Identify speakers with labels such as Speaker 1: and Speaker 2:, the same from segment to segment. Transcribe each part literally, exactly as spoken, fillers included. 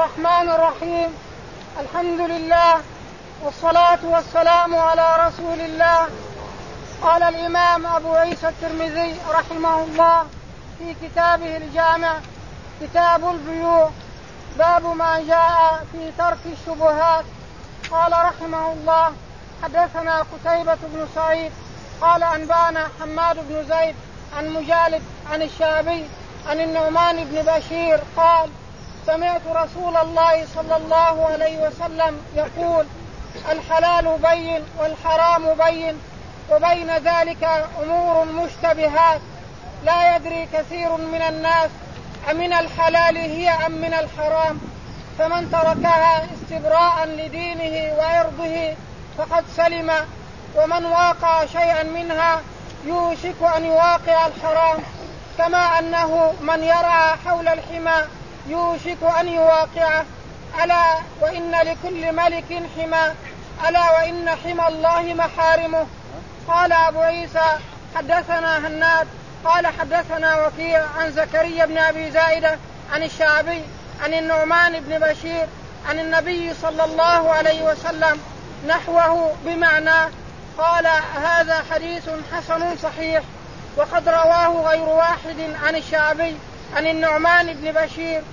Speaker 1: الرحمن الرحيم. الحمد لله والصلاة والسلام على رسول الله. قال الإمام أبو عيسى الترمذي رحمه الله في كتابه الجامع كتاب البيوع باب ما جاء في ترك الشبهات. قال رحمه الله حدثنا قتيبة بن سعيد قال أنبانا حماد بن زيد عن مجالد عن الشعبي عن النعمان بن بشير قال سمعت رسول الله صلى الله عليه وسلم يقول الحلال بين والحرام بين وبين ذلك أمور مشتبهات لا يدري كثير من الناس أمن الحلال هي أم من الحرام، فمن تركها استبراء لدينه وعرضه فقد سلم، ومن واقع شيئا منها يوشك أن يواقع الحرام، كما أنه من يرعى حول الحمى يوشك أن يواقعه. ألا وإن لكل ملك حمى، ألا وإن حمى الله محارمه. قال أبو عيسى حدثنا هناد قال حدثنا وكيع عن زكريا بن أبي زائدة عن الشعبي عن النعمان بن بشير عن النبي صلى الله عليه وسلم نحوه بمعنى. قال هذا حديث حسن صحيح، وقد رواه غير واحد عن الشعبي عن النعمان بن بشير.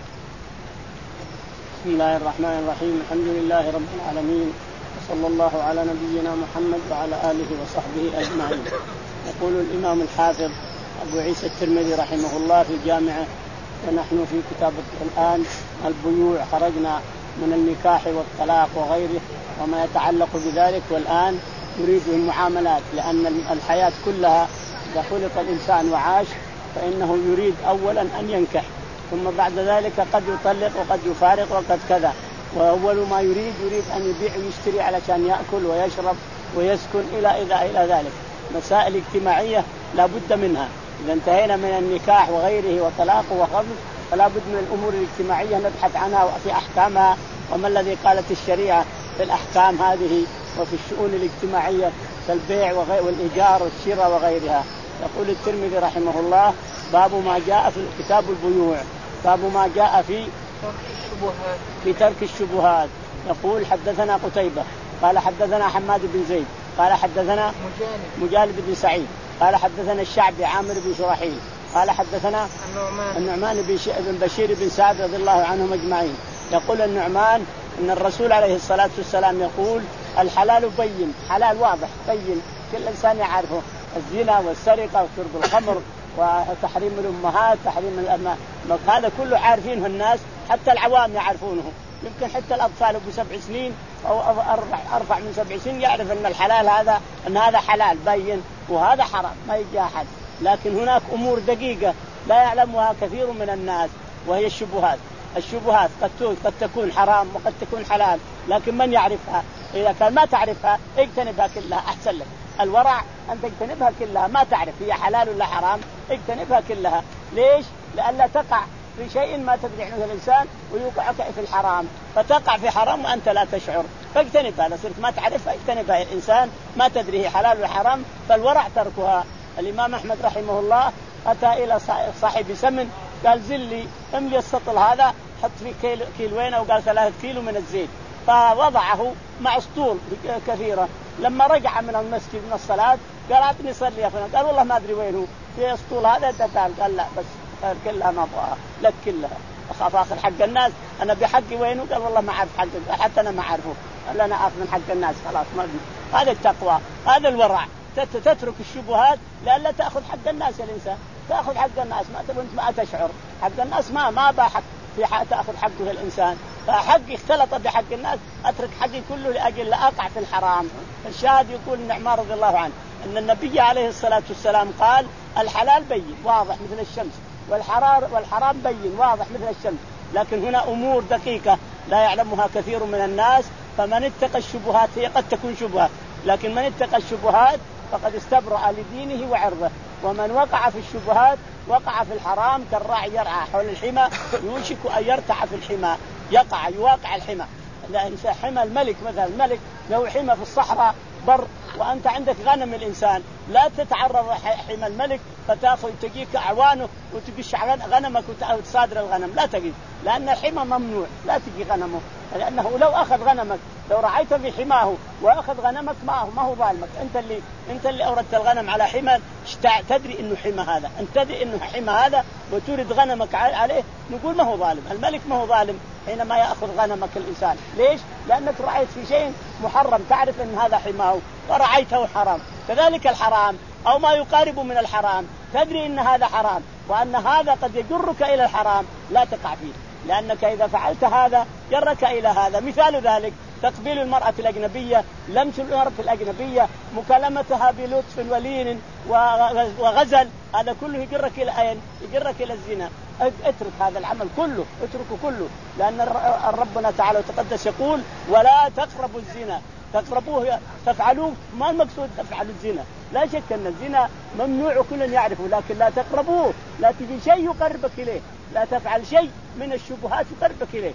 Speaker 2: بسم الله الرحمن الرحيم. الحمد لله رب العالمين، وصلى الله على نبينا محمد وعلى آله وصحبه أجمعين. يقول الإمام الحافظ أبو عيسى الترمذي رحمه الله في جامعه، ونحن في كتاب الآن البيوع، خرجنا من النكاح والطلاق وغيره وما يتعلق بذلك، والآن يريد المعاملات، لأن الحياة كلها إذا خلق الإنسان وعاش فإنه يريد أولا أن ينكح، ثم بعد ذلك قد يطلق وقد يفارق وقد كذا، وأول ما يريد يريد أن يبيع ويشتري علشان يأكل ويشرب ويسكن إلى إلى إلى ذلك. مسائل اجتماعية لا بد منها. إذا انتهينا من النكاح وغيره وطلاق وخلف فلا بد من الأمور الاجتماعية نبحث عنها وفي أحكامها، وما الذي قالت الشريعة في الأحكام هذه وفي الشؤون الاجتماعية كالبيع والإيجار والشراء وغيرها. يقول الترمذي رحمه الله باب ما جاء في كتاب البيوع، باب ما جاء في في ترك الشبهات. يقول حدثنا قتيبة قال حدثنا حماد بن زيد قال حدثنا مجالد بن سعيد قال حدثنا الشعبي عامر بن شرحيل قال حدثنا النعمان بن بشير بن سعد رضي الله عنهم أجمعين. يقول النعمان إن الرسول عليه الصلاة والسلام يقول الحلال بين، حلال واضح بين كل إنسان يعرفه، الزنا والسرقة وشرب الخمر وتحريم الأمهات تحريم الأمهات، هذا كله عارفينه الناس، حتى العوام يعرفونه، يمكن حتى الأطفال أبو سبع سنين أو أرفع من سبع سنين يعرف أن الحلال هذا أن هذا حلال بين وهذا حرام ما يجي أحد. لكن هناك أمور دقيقة لا يعلمها كثير من الناس وهي الشبهات. الشبهات قد قد تكون حرام وقد تكون حلال، لكن من يعرفها؟ إذا كان ما تعرفها اجتنبها كلها أحسن لك. الورع أن تجتنبها كلها، ما تعرف هي حلال ولا حرام اجتنبها كلها. ليش؟ لئلا تقع في شيء ما تدري عنه الإنسان ويوقعك في الحرام، فتقع في حرام وأنت لا تشعر، فاجتنبها. صرت ما تعرفها اجتنبها الإنسان، ما تدري هي حلال ولا حرام، فالورع تركها. الإمام أحمد رحمه الله أتى إلى صاحب سمن قال زلي املي السطل هذا حط فيه كيلو كيلوين أو قال ثلاثة كيلو من الزيت، فوضعه مع سطول كثيرة. لما رجع من المسجد من الصلاة قال أعطني صلي يا فلان، قال والله ما أدري وينه في سطول هذا تتال، قال لا بس كلها ما أبغاها لك كلها، أخاف آخر حق الناس، أنا بحقي وينه؟ قال والله ما أعرف حقك، حتى أنا ما أعرفه، قال أنا أخذ من حق الناس خلاص ما أدري. هذا التقوى، هذا الورع، تترك الشبهات لألا تأخذ حق الناس. الإنسان تأخذ حق الناس ما تبغى ما تشعر، حق الناس ما ما بحق في حق تأخذ حقه الإنسان، فحقي اختلط بحق الناس أترك حقي كله لأجل لا أقع في الحرام. الشاهد يقول النعمان رضي الله عنه أن النبي عليه الصلاة والسلام قال الحلال بين واضح مثل الشمس، والحرام والحرام بين واضح مثل الشمس، لكن هنا أمور دقيقة لا يعلمها كثير من الناس. فمن اتقى الشبهات، هي قد تكون شبهة، لكن من اتقى الشبهات فقد استبرأ لدينه وعرضه، ومن وقع في الشبهات وقع في الحرام كالراعي يرعى حول الحمى يوشك أن يرتع في الحمى، يقع يواقع الحمى. لأن حمى الملك مثلا، الملك له حمى في الصحراء بر وأنت عندك غنم الإنسان لا تتعرض حمى الملك فتأخذ تجيك أعوانه وتقش غنمك وتصادر الغنم، لا تجي، لأن الحمى ممنوع، لا تجي غنمه، لأنه لو أخذ غنمك لو رعيت في حماه وأخذ غنمك معه ما هو ظالمك، أنت اللي أنت اللي أوردت الغنم على حمى، تدري إنه حمى هذا، أنت تدري إنه حمى هذا وتورد غنمك عليه، نقول ما هو ظالم، الملك ما هو ظالم حينما يأخذ غنمك الإنسان، ليش؟ لأنك رعيت في شيء محرم، تعرف إن هذا حماه ورعيته حرام. كذلك الحرام أو ما يقارب من الحرام تدري إن هذا حرام وأن هذا قد يجرك إلى الحرام، لا تقع فيه، لأنك إذا فعلت هذا جرك إلى هذا. مثال ذلك تقبيل المرأة الأجنبية، لمس المرأة الأجنبية، مكالمتها بلطف ولين وغزل، هذا كله يجرك إلى أين؟ يجرك إلى الزنا. اترك هذا العمل كله، اتركه كله، لأن ربنا تعالى وتقدس يقول ولا تقربوا الزنا، تقربوه تفعلوه، ما المقصود تفعلوا الزنا، لا شك أن الزنا ممنوع وكل يعرفه، لكن لا تقربوه، لا تجي شيء يقربك إليه، لا تفعل شيء من الشبهات يقربك إليه،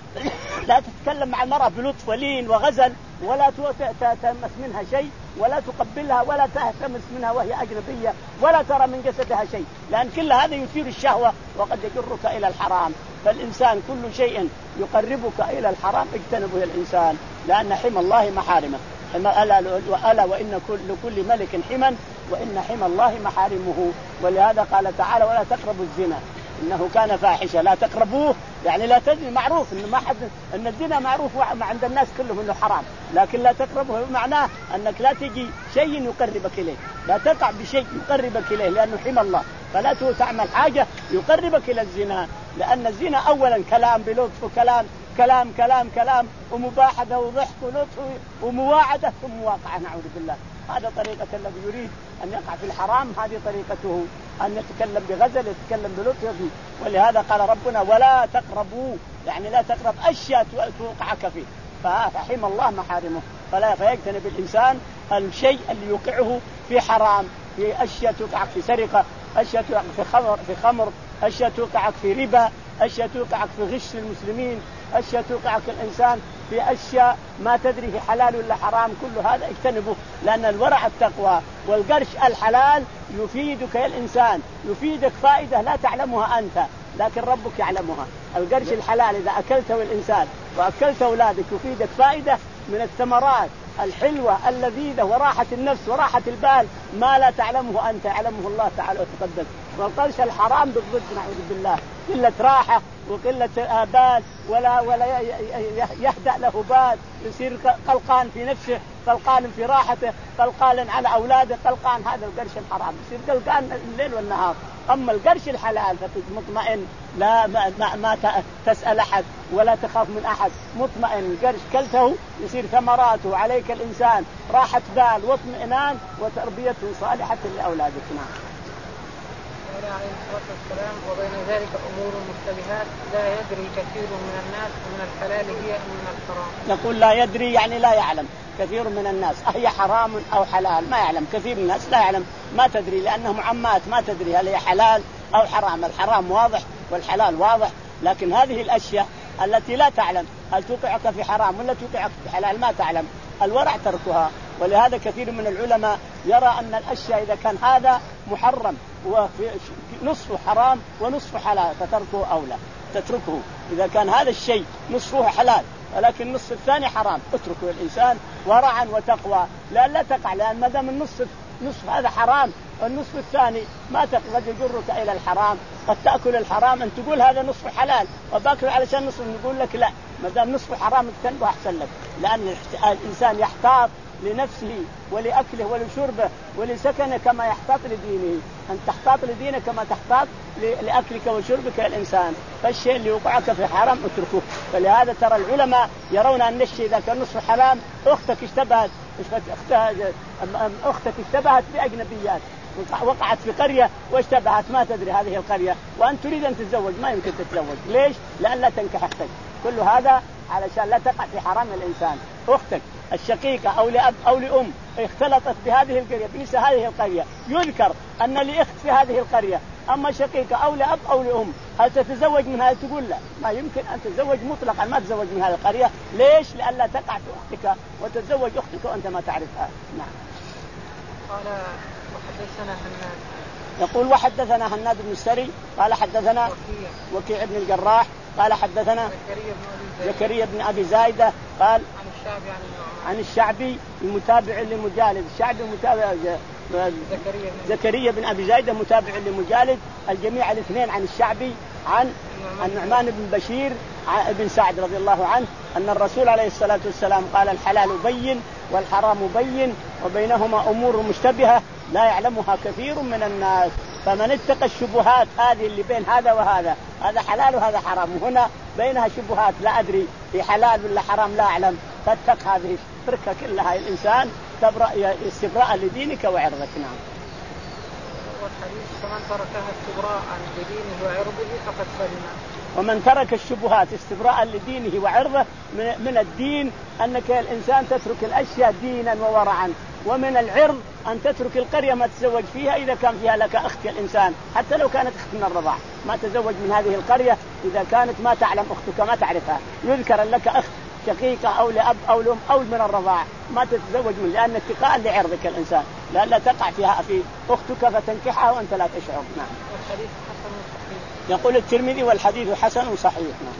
Speaker 2: لا تتكلم مع المرأة بلطف ولين وغزل، ولا تلمس منها شيء، ولا تقبلها، ولا تهتمس منها وهي أجنبية، ولا ترى من جسدها شيء، لأن كل هذا يثير الشهوة وقد يجرك إلى الحرام. فالإنسان كل شيء يقربك إلى الحرام اجتنبه الإنسان، لأن حمى الله محارمه، ألا وإن لكل ملك حمى وإن حمى الله محارمه. ولهذا قال تعالى ولا تقربوا الزنا إنه كان فاحشة، لا تقربوه يعني لا تزني، معروف إنه ما حد إن الزنا معروف عند الناس كلهم إنه حرام، لكن لا تقربه معناه أنك لا تجي شيء يقربك إليه، لا تقع بشيء يقربك إليه، لأنه حمى الله، فلا تعمل حاجة يقربك إلى الزنا، لأن الزنا أولا كلام بلطف وكلام كلام كلام كلام ومباحثة وضحك ولطف ومواعدة ثم مواقعة، نعوذ بالله. هذا طريقة الذي يريد أن يقع في الحرام، هذه طريقته، أن يتكلم بغزل يتكلم بلطف. ولهذا قال ربنا ولا تقربوا، يعني لا تقرب أشياء توقعك فيه، فحمى الله محارمه، فلا فيجتنب الإنسان الشيء اللي يوقعه في حرام، في أشياء توقعك في سرقة، أشياء توقعك في خمر في خمر أشياء توقعك في ربا، أشياء توقعك في غش المسلمين، أشياء توقعك الإنسان في أشياء ما تدري في حلال ولا حرام، كل هذا اجتنبه، لأن الورع التقوى والقرش الحلال يفيدك يا الإنسان، يفيدك فائدة لا تعلمها أنت لكن ربك يعلمها. القرش الحلال إذا أكلته الإنسان وأكلت أولادك يفيدك فائدة من الثمرات الحلوة اللذيذة وراحة النفس وراحة البال ما لا تعلمه أنت، يعلمه الله تعالى وتقدس. والقرش الحرام بالضد نعوذ بالله، قلة راحة وقلة بال، ولا ولا يهدأ له بال، يصير قلقان في نفسه، قلقان في راحته، قلقان على أولاده، قلقان. هذا القرش الحرام يصير قلقان الليل والنهار. أما القرش الحلال فمطمئن، لا ما, ما, ما تسأل أحد ولا تخاف من أحد، مطمئن. القرش كلته يصير ثمراته عليك الإنسان راحة بال واطمئنان وتربية صالحة لأولادك. نعم.
Speaker 1: عليه الصلاة والسلام وبين ذلك أمور مشتبهات لا يدري كثير من الناس من الحلال هي من الحرام.
Speaker 2: نقول لا يدري يعني لا يعلم، كثير من الناس أهي حرام أو حلال ما يعلم، كثير من الناس لا يعلم ما تدري، لأنهم عمات ما تدري هل هي حلال أو حرام. الحرام واضح والحلال واضح، لكن هذه الأشياء التي لا تعلم هل توقعك في حرام ولا توقعك في حلال ما تعلم، الورع تركها. ولهذا كثير من العلماء يرى أن الأشياء إذا كان هذا محرم ونصفه حرام ونصفه حلال فتركه أولى، تتركه. إذا كان هذا الشيء نصفه حلال ولكن النصف الثاني حرام اتركه الإنسان ورعا وتقوى، لا لا تقع، لأن ما دام النصف نصف هذا حرام والنصف الثاني ما قد يجرك إلى الحرام، قد تأكل الحرام أن تقول هذا نصف حلال وباكل علشان نصف، نقول لك لا، ما دام نصف حرام تنبه أحسن لك، لأن الإنسان يحتاط لنفسه ولأكله ولشربه ولسكنه كما يحتاط لدينه، أن تحتاط لدينك كما تحتاط لأكلك وشربك الإنسان. فالشيء اللي يوقعك في حرام اتركه. فلهذا ترى العلماء يرون أن الشيء إذا كان نصف حرام، أختك اشتبهت أختك اشتبهت بأجنبيات، وقعت في قرية واشتبهت ما تدري هذه القرية وأن تريد أن تتزوج ما يمكن تتزوج، ليش؟ لأن لا تنكح أختك. كل هذا علشان لا تقع في حرام الإنسان. أختك الشقيقة أو لأب أو لأم اختلطت بهذه القرية بنساء هذه القرية، يذكر أن لأخت في هذه القرية أما شقيقة أو لأب أو لأم هل تتزوج من هذه؟ تقول لا، ما يمكن أن تتزوج مطلقا، ما تتزوج من هذه القرية. ليش؟ لئلا تقع في أختك وتتزوج أختك وأنت ما تعرفها. نعم.
Speaker 1: قال وحدثنا هناد.
Speaker 2: يقول وحدثنا هناد بن السري قال حدثنا
Speaker 1: وكيع,
Speaker 2: وكيع بن الجراح قال حدثنا زكريا بن أبي زايدة قال
Speaker 1: عن الشعبي عن,
Speaker 2: عن الشعبي المتابع لمجالد. الشعبي متابع
Speaker 1: زكريا,
Speaker 2: زكريا بن أبي زايدة متابع لمجالد. الجميع الاثنين عن الشعبي عن النعمان بن بشير بن سعد رضي الله عنه أن الرسول عليه الصلاة والسلام قال الحلال بين والحرام بين وبينهما أمور مشتبهة لا يعلمها كثير من الناس، فمن اتقى الشبهات هذه اللي بين هذا وهذا، هذا حلال وهذا حرام، وهنا بينها شبهات لا أدري في حلال ولا حرام لا أعلم، فاتق هذه اتركها كلها الإنسان تبرأ استبراء لدينك وعرضك. نعم.
Speaker 1: والحديث فمن تركها استبراء لدينه وعرضه فقد سلم.
Speaker 2: ومن ترك الشبهات استبراء لدينه وعرضه من الدين أنك الإنسان تترك الأشياء دينا وورعا، ومن العرض أن تترك القرية ما تزوج فيها إذا كان فيها لك أخت الإنسان، حتى لو كانت أخت من الرضاع ما تزوج من هذه القرية إذا كانت ما تعلم أختك ما تعرفها، يذكر لك أخت شقيقة أو لأب أو لأم أو من الرضاع ما تتزوج من، لأن اتقاء لعرضك الإنسان لا لا تقع فيها في أختك فتنكحها وأنت لا تشعر. نعم.
Speaker 1: والحديث حسن صحيح.
Speaker 2: يقول الترمذي والحديث حسن صحيح. نعم.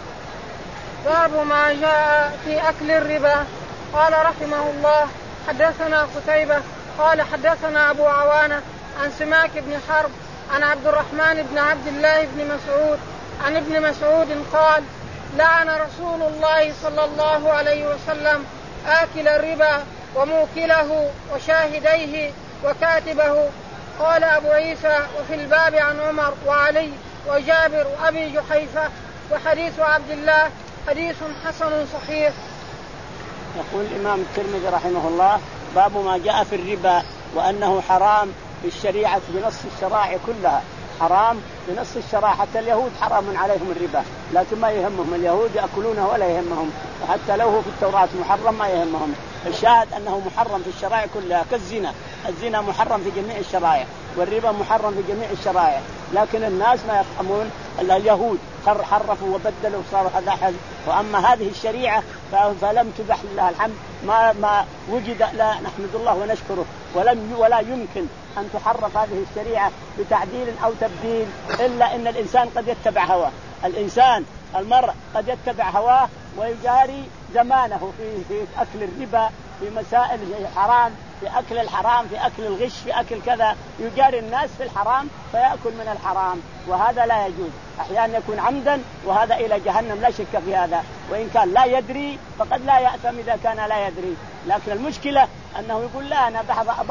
Speaker 1: باب ما جاء في أكل الربا. قال رحمه الله حدثنا قتيبة قال حدثنا أبو عوانة عن سماك بن حرب عن عبد الرحمن بن عبد الله بن مسعود عن ابن مسعود قال لعن رسول الله صلى الله عليه وسلم آكل الربا وموكله وشاهديه وكاتبه. قال أبو عيسى وفي الباب عن عمر وعلي وجابر وأبي جحيفة وحديث عبد الله حديث حسن صحيح.
Speaker 2: يقول الإمام الترمذي رحمه الله باب ما جاء في الربا وأنه حرام في الشريعة بنص الشرائع كلها، حرام بنص الشرائع، حتى اليهود حرام عليهم الربا لكن ما يهمهم، اليهود يأكلونه ولا يهمهم، وحتى لو هو في التوراة محرم ما يهمهم. الشاهد أنه محرم في الشرائع كلها كالزنا، الزنا محرم في جميع الشرائع والربا محرم في جميع الشرائع، لكن الناس ما يفهمون. اليهود حرفوا وبدلوا وصاروا هذا حل، وأما هذه الشريعة فلم تبح لله الحمد، ما ما وجد، لا نحمد الله ونشكره، ولم ولا يمكن أن تحرف هذه الشريعة بتعديل أو تبديل، إلا إن الإنسان قد يتبع هواه. الإنسان المرء قد يتبع هواه ويجاري زمانه في في أكل الربا، في مسائل الحرام، في أكل الحرام، في أكل الغش، في أكل كذا، يجاري الناس في الحرام فيأكل من الحرام، وهذا لا يجوز. أحيانا يكون عمدا وهذا إلى جهنم لا شك في هذا، وإن كان لا يدري فقد لا يأثم إذا كان لا يدري. لكن المشكلة أنه يقول لا أنا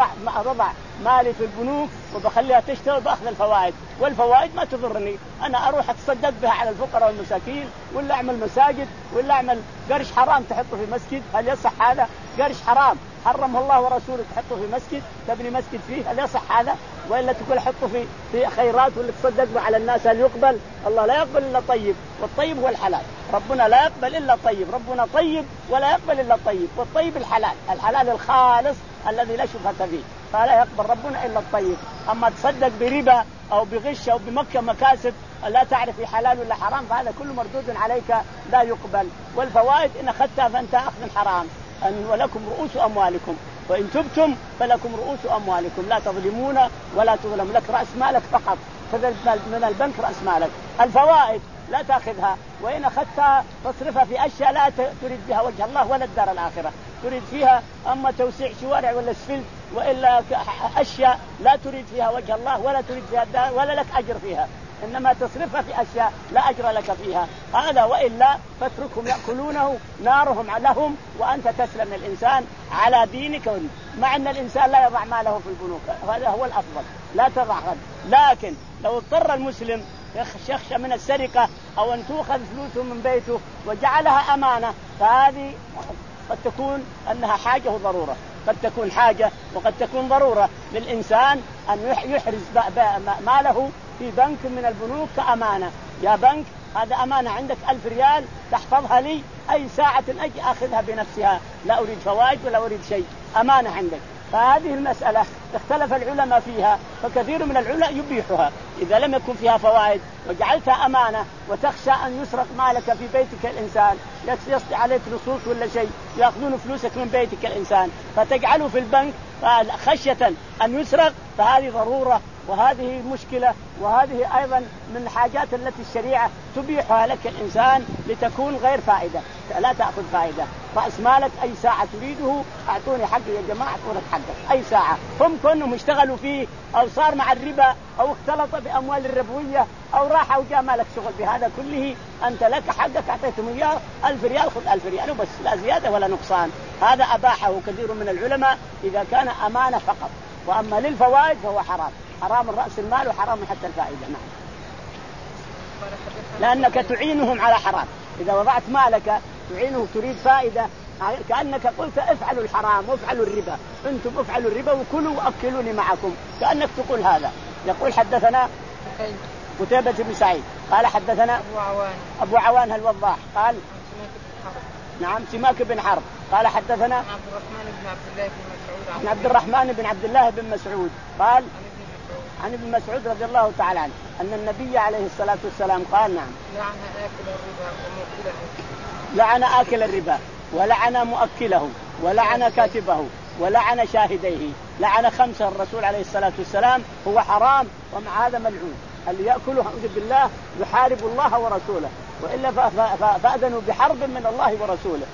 Speaker 2: بضع مالي في البنوك وبخليها تشتغل بأخذ الفوائد، والفوائد ما تضرني، أنا أروح أتصدق بها على الفقراء والمساكين، ولا أعمل مساجد، ولا أعمل قرش حرام تحطه في مسجد. هل يصح هذا؟ قرش حرام حرمه الله ورسوله تحطه في مسجد، تبني مسجد فيه، هل يصح هذا؟ وإلا تقول حطه في في خيرات ولا تصدق على الناس، هل يقبل؟ الله لا يقبل إلا طيب، والطيب هو الحلال، ربنا لا يقبل إلا طيب، ربنا طيب ولا يقبل إلا طيب، والطيب الحلال، الحلال الخالص الذي لا شبهة فيه، فلا يقبل ربنا إلا الطيب. أما تصدق بربا أو بغش أو بمكة مكاسب لا تعرف حلال ولا حرام فهذا كله مردود عليك لا يقبل. والفوائد إن أخذتها فأنت أخذ حرام، أن ولكم رؤوس أموالكم وإن تبتم فلكم رؤوس أموالكم لا تظلمون ولا تظلم، لك رأس مالك فقط، خذ من البنك رأس مالك. الفوائد لا تأخذها، وإن أخذتها تصرفها في أشياء لا تريد بها وجه الله ولا الدار الآخرة، تريد فيها أما توسيع شوارع ولا سفل، وإلا أشياء لا تريد فيها وجه الله ولا تريد فيها الدار ولا لك أجر فيها، إنما تصرفها في أشياء لا أجر لك فيها، هذا وإلا فاتركهم يأكلونه نارهم لهم وأنت تسلم الإنسان على دينك. مع أن الإنسان لا يضع ماله في البنوك، هذا هو الأفضل، لا تضع. لكن لو اضطر المسلم يخشى من السرقة أو أن تؤخذ فلوسه من بيته وجعلها أمانة، فهذه قد تكون أنها حاجة وضرورة، قد تكون حاجة وقد تكون ضرورة للإنسان أن يحرز ماله في بنك من البنوك كأمانة. يا بنك هذا أمانة عندك ألف ريال تحفظها لي، أي ساعة أجي أخذها بنفسها، لا أريد فوائد ولا أريد شيء، أمانة عندك. فهذه المسألة اختلف العلماء فيها، فكثير من العلماء يبيحها إذا لم يكن فيها فوائد وجعلتها أمانة وتخشى أن يسرق مالك في بيتك الإنسان، يسطي عليك لصوص ولا شيء يأخذون فلوسك من بيتك الإنسان فتجعله في البنك خشية أن يسرق، فهذه ضرورة وهذه مشكلة، وهذه أيضا من الحاجات التي الشريعة تبيحها لك الإنسان لتكون غير فائدة، لا تأخذ فائدة. رأس مالك أي ساعة تريده أعطوني حقي يا جماعة، أعطونك حقك أي ساعة. هم كانوا اشتغلوا فيه أو صار مع الربا أو اختلط بأموال الربوية أو راح وجاء مالك شغل بهذا كله، أنت لك حقك أعطيتهم إياه ألف ريال، خذ ألف ريال وبس، لا زيادة ولا نقصان. هذا أباحه كثير من العلماء إذا كان أمانة فقط، وأما للفوائد فهو حرام، حرام رأس المال وحرام حتى الفائدة. نعم. لأنك تعينهم على حرام، إذا وضعت مالك تعينه تريد فائدة، كأنك قلت افعلوا الحرام وافعلوا الربا، أنتم افعلوا الربا وكلوا وأكلوني معكم، كأنك تقول هذا. يقول حدثنا قتيبة بن سعيد قال حدثنا
Speaker 1: أبو عوان
Speaker 2: أبو عوان الوضاح قال نعم سماك بن حرب قال حدثنا عن عبد الرحمن بن عبد الله بن مسعود قال عن ابن مسعود رضي الله تعالى عنه أن النبي عليه الصلاة والسلام قال نعم
Speaker 1: لعن آكل الربا ومؤكله،
Speaker 2: لعن آكل الربا ولعن مؤكله ولعن كاتبه ولعن شاهديه، لعن خمسة الرسول عليه الصلاة والسلام، هو حرام ومع هذا ملعون. اللي يأكله أعوذ بالله يحارب الله ورسوله، وإلا فأذنوا بحرب من الله ورسوله،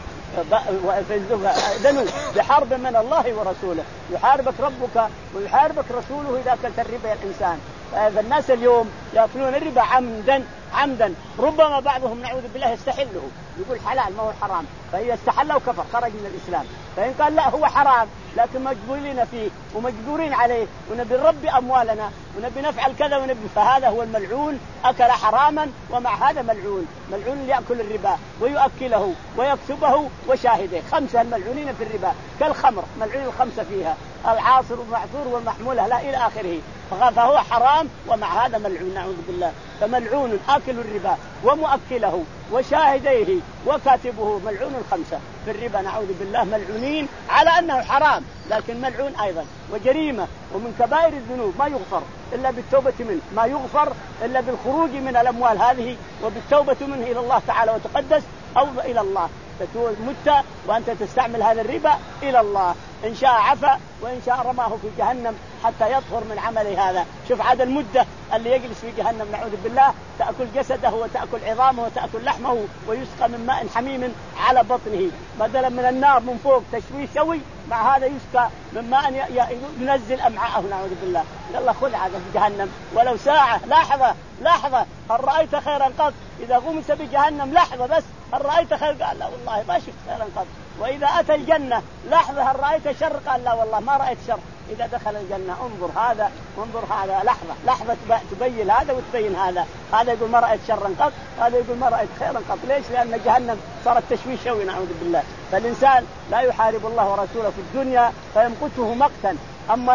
Speaker 2: فأذنوا بحرب من الله ورسوله، يحاربك ربك ويحاربك رسوله إذا أكلت الربا يا الإنسان. فالناس اليوم يأكلون الربا عمدا عمدا، ربما بعضهم نعوذ بالله يستحله يقول حلال ما هو حرام، فإذا استحله كفر خرج من الإسلام. فإن قال لا هو حرام لكن مجبورين فيه ومجبورين عليه ونبي نربي أموالنا ونبي نفعل كذا ونبي، فهذا هو الملعون، أكل حراما ومع هذا ملعون. ملعون اللي يأكل الربا ويؤكله ويكسبه وشاهده، خمسة الملعونين في الربا كالخمر، ملعون الخمسة فيها، العاصر والمعصور والمحمولة لا إلى آخره، فهو حرام ومع هذا ملعون نعوذ بالله. فملعون آكل الربا ومؤكله وشاهديه وكاتبه، ملعون الخمسة في الربا نعوذ بالله، ملعونين على أنه حرام لكن ملعون أيضا وجريمة ومن كبائر الذنوب، ما يغفر إلا بالتوبة منه، ما يغفر إلا بالخروج من الأموال هذه وبالتوبة منه إلى الله تعالى وتقدس، أو إلى الله مت وأنت تستعمل هذا الربا إلى الله، إن شاء عفا وإن شاء رماه في جهنم حتى يطهر من عمله هذا. شوف عاد المدة اللي يجلس في جهنم نعوذ بالله، تأكل جسده وتأكل عظامه وتأكل لحمه ويسقى من ماء حميم على بطنه، بدلا من النار من فوق تشويه شوي، مع هذا يسقى من ماء ينزل أمعاءه نعوذ بالله. يلا خذ هذا في جهنم ولو ساعة، لحظة لحظة، هل رأيت خيرا قط؟ إذا غمس بجهنم لحظة بس، هل رأيت خير؟ قال لا والله ما شفت خيرا قط. وإذا أتى الجنة لحظة، هل رأيت شر؟ قال لا والله ما رأيت شر. إذا دخل الجنة انظر هذا وانظر هذا، لحظة لحظة تبين هذا وتبين هذا، هذا يقول ما رأيت شرا قط، هذا يقول ما رأيت خيرا قط. ليش؟ لأن جهنم صارت تشويه شوي نعوذ بالله. فالإنسان لا يحارب الله ورسوله في الدنيا فيمقته مقتا، أما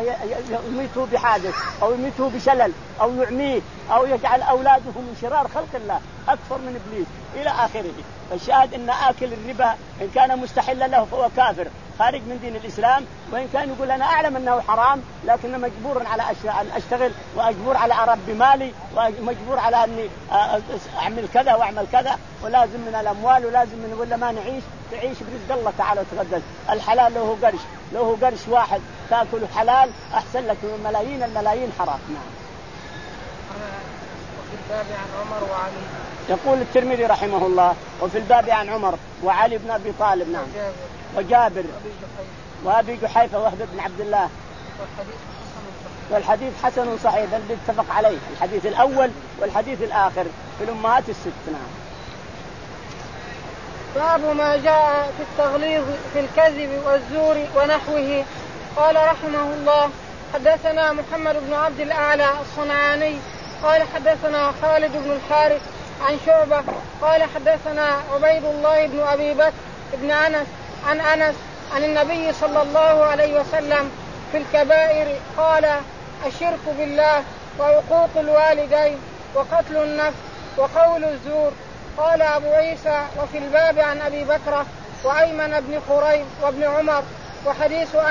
Speaker 2: يميته بحادث أو يميته بشلل أو يعميه أو يجعل أولاده من شرار خلق الله أكثر من إبليس إلى آخره. فالشاهد إن آكل الربا إن كان مستحلا له فهو كافر خارج من دين الإسلام، وإن كان يقول أنا أعلم أنه حرام لكن مجبور على أن أشتغل وأجبور على أربي مالي ومجبور على أني أعمل كذا وأعمل كذا، ولازم من الأموال ولازم من، ولا ما نعيش تعيش برزق الله تعالى وتقدس. الحلال له قرش، له قرش واحد تأكل حلال أحسن لك من ملايين الملايين حرام. نعم.
Speaker 1: وفي الباب عن عمر وعلي.
Speaker 2: يقول الترمذي رحمه الله وفي الباب عن عمر وعلي بن أبي طالب نعم وجابر وأبي جحيفة وهب بن عبد الله، والحديث حسن صحيح بل اتفق عليه الحديث الأول والحديث الآخر في الأمهات الست. نعم.
Speaker 1: باب ما جاء في التغليظ في الكذب والزور ونحوه. قال رحمه الله حدثنا محمد بن عبد الأعلى الصنعاني قال حدثنا خالد بن الحارث عن شعبة قال حدثنا عبيد الله بن أبي بكر بن أنس عن أنس عن النبي صلى الله عليه وسلم في الكبائر قال الشرك بالله وعقوق الوالدين وقتل النفس وقول الزور. قال أبو عيسى وفي الباب عن أبي بكر وأيمن بن خريم وابن عمر وحديث أنس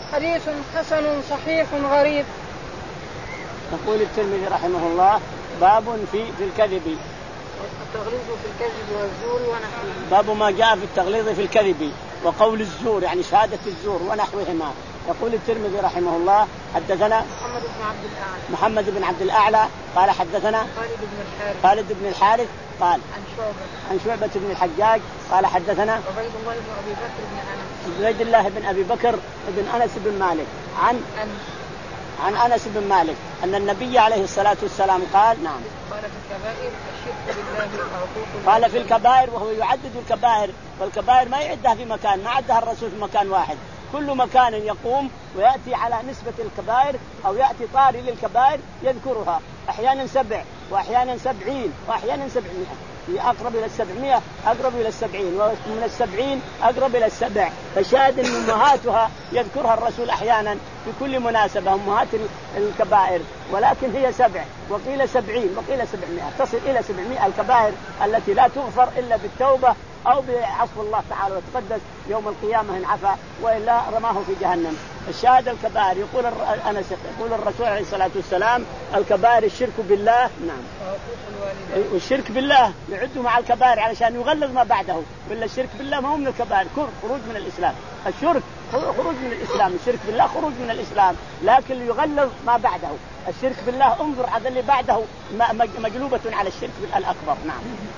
Speaker 1: حديث حسن صحيح غريب.
Speaker 2: يقول الترمذي رحمه الله باب في في الكذب،
Speaker 1: التغليظ في الكذب والزور ونحوه.
Speaker 2: باب ما جاء في التغليظ في الكذب وقول الزور يعني شهادة الزور ونحوهما. يقول الترمذي رحمه الله حدثنا
Speaker 1: محمد بن عبد الأعلى
Speaker 2: محمد بن عبد الأعلى قال حدثنا
Speaker 1: خالد بن الحارث
Speaker 2: خالد بن الحارث قال
Speaker 1: عن شعبة
Speaker 2: عن شعبة بن الحجاج قال حدثنا
Speaker 1: عبيد الله بن أبي بكر بن أنس
Speaker 2: عبيد الله بن أبي بكر بن أنس بن مالك عن
Speaker 1: أن
Speaker 2: عن أنس بن مالك أن النبي عليه الصلاة والسلام قال نعم
Speaker 1: قال في الكبائر الشرك بالله وعقوق
Speaker 2: قال في الكبائر وهو يعدد الكبائر، والكبائر ما يعدها في مكان، ما عدها الرسول في مكان واحد، كل مكان يقوم ويأتي على نسبة الكبائر أو يأتي طاري للكبائر يذكرها، أحيانا سبع وأحيانا سبعين وأحيانا سبعمائة، أقرب إلى السبعمائة أقرب إلى السبعين ومن السبعين أقرب إلى السبع، فشاهد أن أمهاتها يذكرها الرسول أحيانا في كل مناسبة أمهات الكبائر، ولكن هي سبع وقيل سبعين وقيل سبعمائة، تصل إلى سبعمائة الكبائر التي لا تغفر إلا بالتوبة أو بعفو الله تعالى وتقدس يوم القيامة إن عفا وإلا رماه في جهنم. الشاهد الكبائر يقول أنس يقول الرسول عليه الصلاة والسلام الكبائر الشرك بالله نعم والشرك بالله يعد مع الكبائر علشان يغلظ ما بعده، ولا الشرك بالله ما هو من الكبائر، خروج من الإسلام، الشرك خروج من الإسلام، الشرك بالله خروج من الإسلام لكن يغلظ ما بعده. الشرك بالله انظر على اللي بعده مقلوبة على الشرك الأكبر. نعم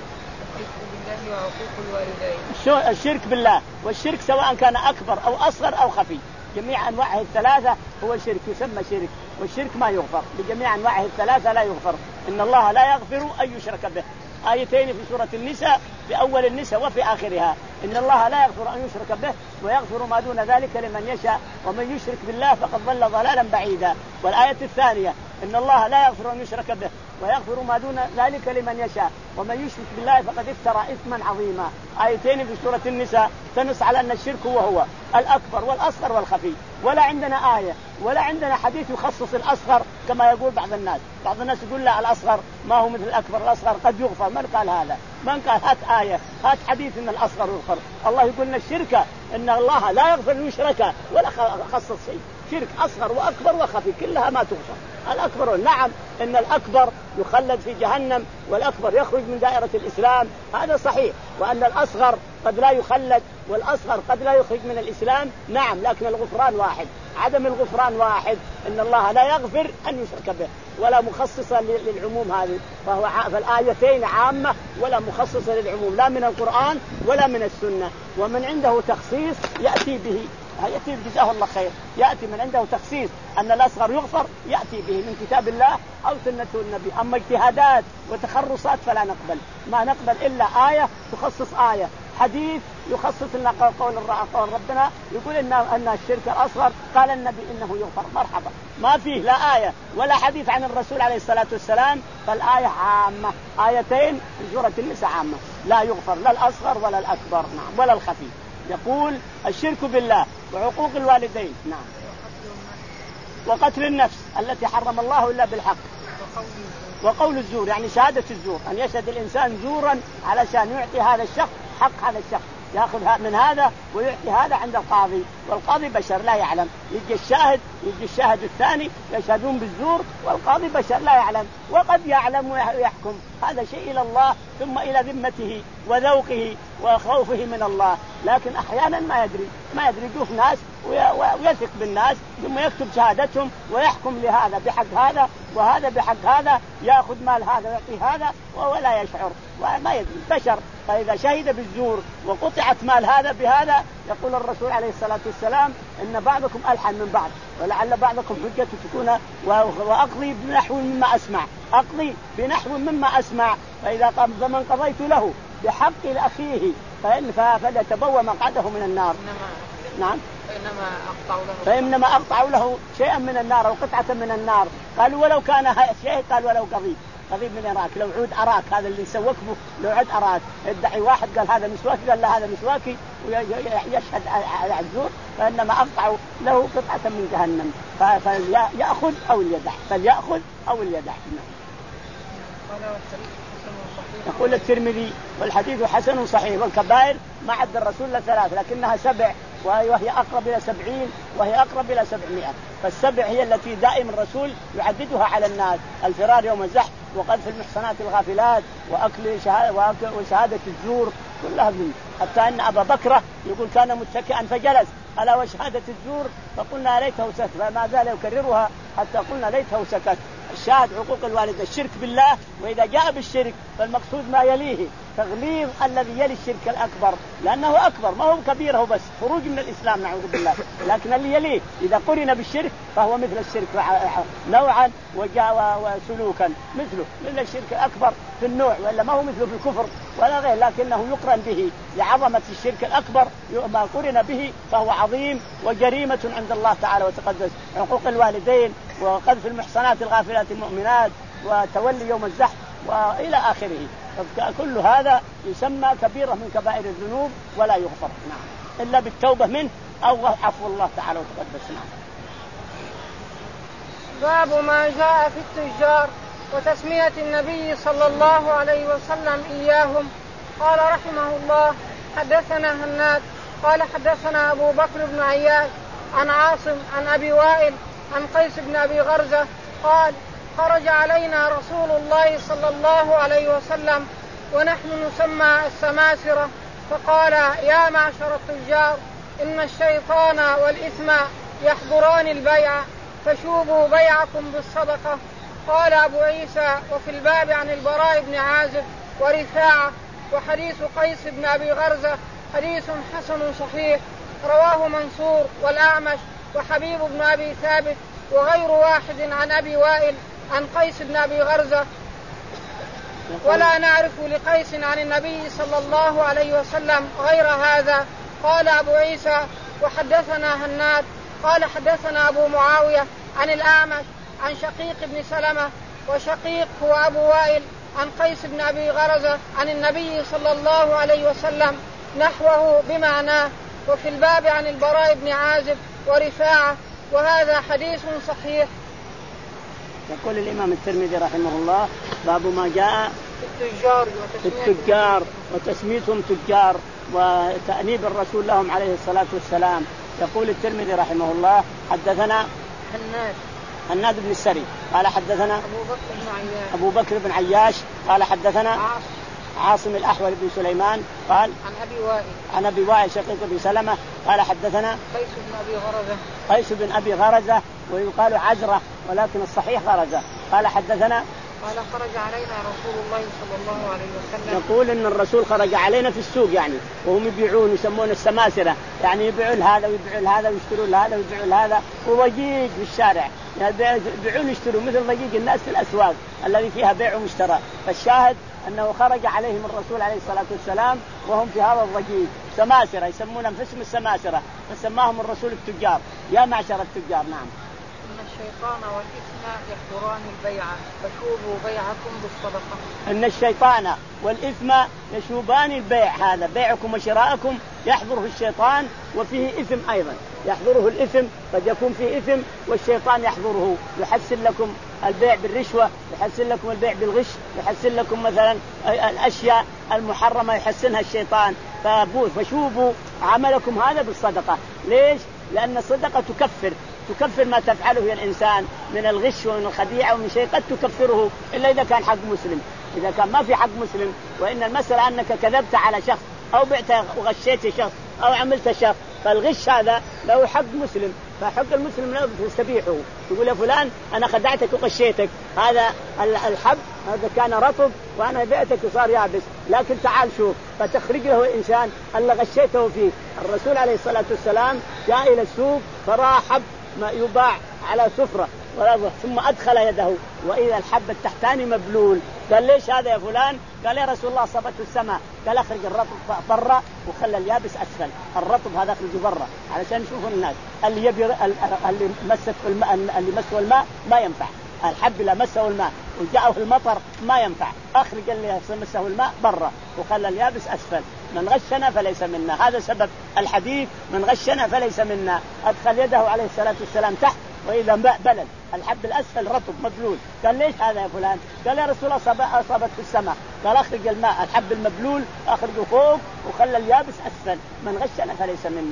Speaker 2: الشرك بالله، والشرك سواء كان أكبر أو أصغر أو خفي جميع أنواعه الثلاثة هو شرك يسمى شرك، والشرك ما يغفر بجميع أنواعه الثلاثة لا يغفر. إن الله لا يغفر أن يشرك به، آيتين في سورة النساء في أول النساء وفي آخرها، إن الله لا يغفر أن يشرك به ويغفر ما دون ذلك لمن يشاء ومن يشرك بالله فقد ضل ضلالا بعيدا. والآية الثانية إن الله لا يغفر أن يشرك به ويغفر ما دون ذلك لمن يشاء ومن يشرك بالله فقد افترى إثما عظيما، آيتين في سورة النساء تنص على أن الشرك هو هو الأكبر والأصغر والخفي، ولا عندنا آية ولا عندنا حديث يخصص الأصغر كما يقول بعض الناس. بعض الناس يقول لا الأصغر ما هو مثل الأكبر، الأصغر قد يغفر، من قال هذا؟ من قال هات آية هات حديث إن الأصغر يغفر؟ الله يقول إن الشرك إن الله لا يغفر أن يشرك ولا خصص شيء، شرك أصغر وأكبر وخفي كلها ما تغفر. الأكبر نعم إن الأكبر يخلد في جهنم والأكبر يخرج من دائرة الإسلام هذا صحيح، وأن الأصغر قد لا يخلد والأصغر قد لا يخرج من الإسلام نعم، لكن الغفران واحد، عدم الغفران واحد، إن الله لا يغفر أن يشرك به ولا مخصصة للعموم هذه، فهو فالآيتين عامة ولا مخصصة للعموم لا من القرآن ولا من السنة. ومن عنده تخصيص يأتي به يأتي جزاه الله خير، يأتي من عنده تخصيص أن الأصغر يغفر يأتي به من كتاب الله أو سنة النبي. أما اجتهادات وتخرصات فلا نقبل، ما نقبل إلا آية تخصص آية، حديث يخصص لنا قول ربنا يقول إن أن الشرك الأصغر قال النبي إنه يغفر، مرحبا، ما فيه لا آية ولا حديث عن الرسول عليه الصلاة والسلام، فالآية عامة، آيتين في سورة النساء عامة لا يغفر لا الأصغر ولا الأكبر نعم ولا الخفي. يقول الشرك بالله وعقوق الوالدين نعم وقتل النفس التي حرم الله إلا بالحق وقول الزور يعني شهادة الزور، أن يشهد الإنسان زورا علشان يعطي هذا الشخص حق هذا الشخص، يأخذ من هذا ويعطي هذا عند القاضي، والقاضي بشر لا يعلم، يجي الشاهد يجي الشاهد الثاني يشهدون بالزور والقاضي بشر لا يعلم، وقد يعلم ويحكم، هذا شيء إلى الله ثم إلى ذمته وذوقه وخوفه من الله، لكن أحيانا ما يدري ما يدري يشوف ناس ويثق بالناس ثم يكتب شهادتهم ويحكم لهذا بحق هذا وهذا بحق هذا، يأخذ مال هذا ويعطي هذا ولا يشعر وما يدري بشر. فإذا شهد بالزور وقطعت مال هذا بهذا يقول الرسول عليه الصلاة والسلام إن بعضكم ألحن من بعض ولعل بعضكم حجة تكون وأقضي بنحو مما أسمع أقضي بنحو مما أسمع فإذا قام فمن قضيت له بحق أخيه فإن فليتبوأ مقعده من النار. نعم
Speaker 1: فإنما أقطع له
Speaker 2: فإنما أقطع له شيئا من النار أو قطعة من النار. قالوا ولو كان شيء قال ولو قضيب قضيب من أراك لو عود أراك هذا اللي سوك به لو عود أراك يدعي واحد قال هذا مسواكي قال لا هذا مسواكي ويشهد على الزور فإنما أقطع له قطعة من جهنم فليأخذ أو ليدع فليأخذ أو ليدع. يقول الترمذي والحديث حسن صحيح. والكبائر ما عد الرسول ثلاث لكنها سبع وهي أقرب إلى سبعين وهي أقرب إلى سبعمائة. فالسبع هي التي دائما الرسول يعددها على الناس: الفرار يوم الزحف، وقذف المحصنات الغافلات، وأكل شهادة وشهادة الزور، كلها من. حتى أن أبا بكر يقول كان متكئا فجلس ألا وشهادة الزور فقلنا ليته سكت، فما زال يكررها حتى قلنا ليته سكت. الشاهد حقوق الوالد، الشرك بالله، وإذا جاء بالشرك فالمقصود ما يليه، تغليظ الذي يلي الشرك الأكبر، لأنه أكبر ما هو كبيره بس خروج من الإسلام نعوذ بالله، لكن اللي يليه إذا قرن بالشرك فهو مثل الشرك نوعا وجاء وسلوكا مثله، مثل الشرك الأكبر في النوع، ولا ما هو مثله في الكفر ولا غير، لكنه يقرن به لعظمة الشرك الأكبر، ما قرن به فهو عظيم وجريمة عند الله تعالى وتقدس. حقوق الوالدين، وقذف المحصنات الغافلات المؤمنات، وتولي يوم الزحف، وإلى آخره، كل هذا يسمى كبيرة من كبائر الذنوب ولا يغفر نعم إلا بالتوبة منه أو عفو الله تعالى وتقدس. نعم.
Speaker 1: باب ما جاء في التجار وتسمية النبي صلى الله عليه وسلم إياهم. قال رحمه الله: حدثنا هناد قال حدثنا أبو بكر بن عياش عن عاصم عن أبي وائل عن قيس بن أبي غرزة قال: خرج علينا رسول الله صلى الله عليه وسلم ونحن نسمى السماسرة، فقال: يا معشر التجار، إن الشيطان والإثم يحضران البيع، فشوبوا بيعكم بالصدقة. قال أبو عيسى: وفي الباب عن البراء بن عازب ورفاعة. وحديث قيس بن أبي غرزة حديث حسن صحيح، رواه منصور والأعمش وحبيب بن أبي ثابت وغير واحد عن أبي وائل عن قيس بن أبي غرزة، ولا نعرف لقيس عن النبي صلى الله عليه وسلم غير هذا. قال أبو عيسى: وحدثنا هناد قال حدثنا أبو معاوية عن الأعمش عن شقيق بن سلمة، وشقيق هو أبو وائل، عن قيس بن أبي غرزة عن النبي صلى الله عليه وسلم نحوه بمعناه. وفي الباب عن البراء بن عازب ورفاعة، وهذا حديث صحيح.
Speaker 2: يقول الإمام الترمذي رحمه الله: باب ما جاء
Speaker 1: في التجار,
Speaker 2: في التجار وتسميتهم تجار وتأنيب الرسول لهم عليه الصلاة والسلام. يقول الترمذي رحمه الله: حدثنا
Speaker 1: هناد
Speaker 2: هناد بن السري قال حدثنا
Speaker 1: أبو بكر بن عياش
Speaker 2: أبو بكر بن عياش قال حدثنا
Speaker 1: عاصم,
Speaker 2: عاصم الأحول بن سليمان قال
Speaker 1: عن أبي وائل
Speaker 2: عن أبي وائل شقيق بن سلمة قال حدثنا
Speaker 1: قيس بن أبي غرزة
Speaker 2: قيس بن أبي غرزة ويقال عزرة ولكن الصحيح غرزة. قال حدثنا
Speaker 1: قال: خرج علينا رسول الله صلى الله عليه وسلم.
Speaker 2: يقول إن الرسول خرج علينا في السوق يعني، وهم يبيعون يسمون السماسرة، يعني يبيعون هذا ويبيعون هذا ويشترون هذا ويبيعون هذا، وضجيج في الشارع يعني يبيعون يشترون مثل ضجيج الناس في الأسواق الذي فيها بيع ومشترى. فالشاهد أنه خرج عليهم الرسول عليه الصلاة والسلام وهم في هذا الضجيج سماسرة، يسمون أنفسهم السماسرة، فسماهم الرسول التجار، يا معشر التجار. نعم.
Speaker 1: إن الشيطان والإثم يحضران البيع، فشوبوا بيعكم بالصدقة.
Speaker 2: إن الشيطان والإثم يشوبان البيع، هذا بيعكم وشراءكم يحضره الشيطان، وفيه إثم أيضا، يحضره الإثم، قد يكون فيه إثم والشيطان يحضره، يحسن لكم البيع بالرشوة، يحسن لكم البيع بالغش، يحسن لكم مثلا الأشياء المحرمة يحسنها الشيطان. فشوبوا عملكم هذا بالصدقة. ليش؟ لأن الصدقة تكفر تكفر ما تفعله الإنسان من الغش ومن الخديعة ومن شيء قد تكفره، إلا إذا كان حق مسلم. إذا كان ما في حق مسلم، وإن المسألة أنك كذبت على شخص أو بعت وغشيت شخص أو عملت شخص، فالغش هذا له حق مسلم، فحق المسلم لا تستبيحه، تقول يا فلان أنا خدعتك وغشيتك، هذا الحب هذا كان رطب وأنا بعتك وصار يابس، لكن تعال شوف، فتخرج له الإنسان اللي غشيته فيه. الرسول عليه الصلاة والسلام جاء إلى السوق فرأى حب ما يباع على سفرة ثم أدخل يده وإذا الحب التحتاني مبلول. قال: ليش هذا يا فلان؟ قال: يا رسول الله صبته السماء. قال: أخرج الرطب برا وخلى اليابس أسفل. الرطب هذا أخرجه برا علشان يشوفوا الناس. اللي يبي اللي مسته الماء اللي مسه الماء ما ينفع، الحب لا مسه الماء وجاءه المطر ما ينفع، أخرج اللي مسه الماء برا وخلى اليابس أسفل. من غشنا فليس منا، هذا سبب الحديث: من غشنا فليس منا. أدخل يده عليه الصلاة والسلام تحت وإذا ماء بلد، الحب الأسفل رطب مبلول. قال: ليش هذا يا فلان؟ قال: يا رسول الله أصابت في السماء. قال: أخرج الماء الحب المبلول أخرجه فوق وخلى اليابس أسفل. من غشنا فليس منا.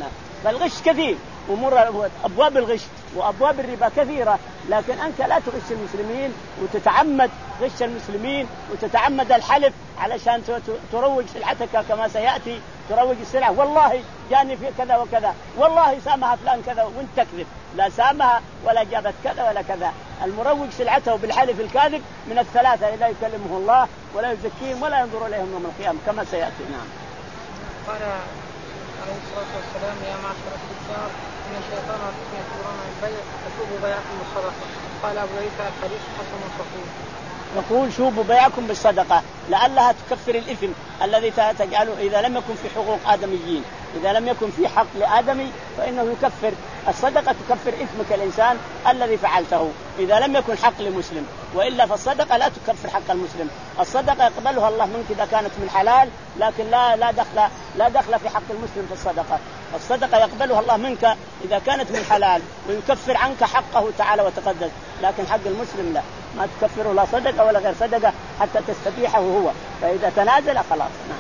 Speaker 2: فالغش كثير، ومر أبواب الغش وأبواب الربا كثيرة، لكن أنت لا تغش المسلمين وتتعمد غش المسلمين وتتعمد الحلف علشان تروج سلعتك كما سيأتي، تروج السلعة والله جاني في كذا وكذا، والله سامها فلان كذا، وانت تكذب، لا سامها ولا جابت كذا ولا كذا. المروج سلعته بالحلف الكاذب من الثلاثة لا يكلمه الله ولا يزكيهم ولا ينظر إليهم يوم القيامة كما سيأتي. نعم.
Speaker 1: قال عليه الصلاة والسلام: يا معشر التجار إن الشيطان والإثم يكثرون البيع فشوبوا بيعكم بالصدقة. قال أبو عيسى: الحديث حسن صحيح.
Speaker 2: يقول: شوبوا بيعكم بالصدقة، لعلها تكفر الإثم الذي تجعله إذا لم يكن في حقوق آدميين، إذا لم يكن في حق لآدمي فإنه يكفر. الصدقة تكفر إثمك الإنسان الذي فعلته إذا لم يكن حق لمسلم، وإلا فالصدقة لا تكفر حق المسلم. الصدقة يقبلها الله منك إذا كانت من حلال، لكن لا لا دخل لا دخل في حق المسلم في الصدقة. الصدقة يقبلها الله منك إذا كانت من حلال ويكفر عنك حقه تعالى وتقدس، لكن حق المسلم لا، ما تكفره لا صدقة ولا غير صدقة حتى تستبيحه هو، فإذا تنازل خلاص. نعم.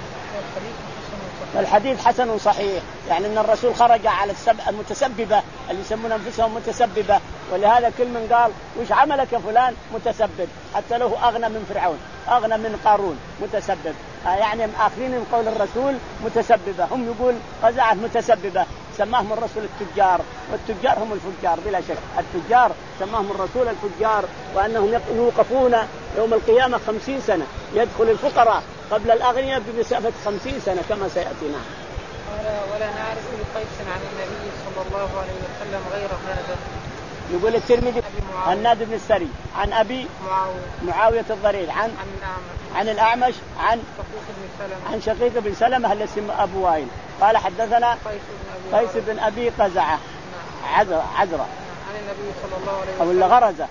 Speaker 2: الحديث حسن صحيح، يعني أن الرسول خرج على المتسببة اللي يسمون أنفسهم متسببة، ولهذا كل من قال: وش عملك يا فلان؟ متسبب، حتى له أغنى من فرعون، أغنى من قارون، متسبب. يعني آخرين من قول الرسول متسببة، هم يقول قزعة متسببة، سماهم الرسول التجار، والتجار هم الفجار بلا شك. التجار سماهم الرسول الفجار، وأنهم يوقفون يوم القيامة خمسين سنة، يدخل الفقراء قبل الأغنياء بمسافة خمسين سنة كما سيأتينا.
Speaker 1: ولا نعرف لقيس عن النبي صلى الله عليه وسلم غير هذا.
Speaker 2: يقول الترمذي: هناد بن السري عن أبي معاوية, معاوية الضرير عن عن الأعمش عن عن شقيق بن سلمة اللي اسمه أبو وائل قال: حدثنا قيس بن أبي قزعة عذرة عذرة
Speaker 1: عن النبي صلى الله عليه وسلم
Speaker 2: أو اللي غرزة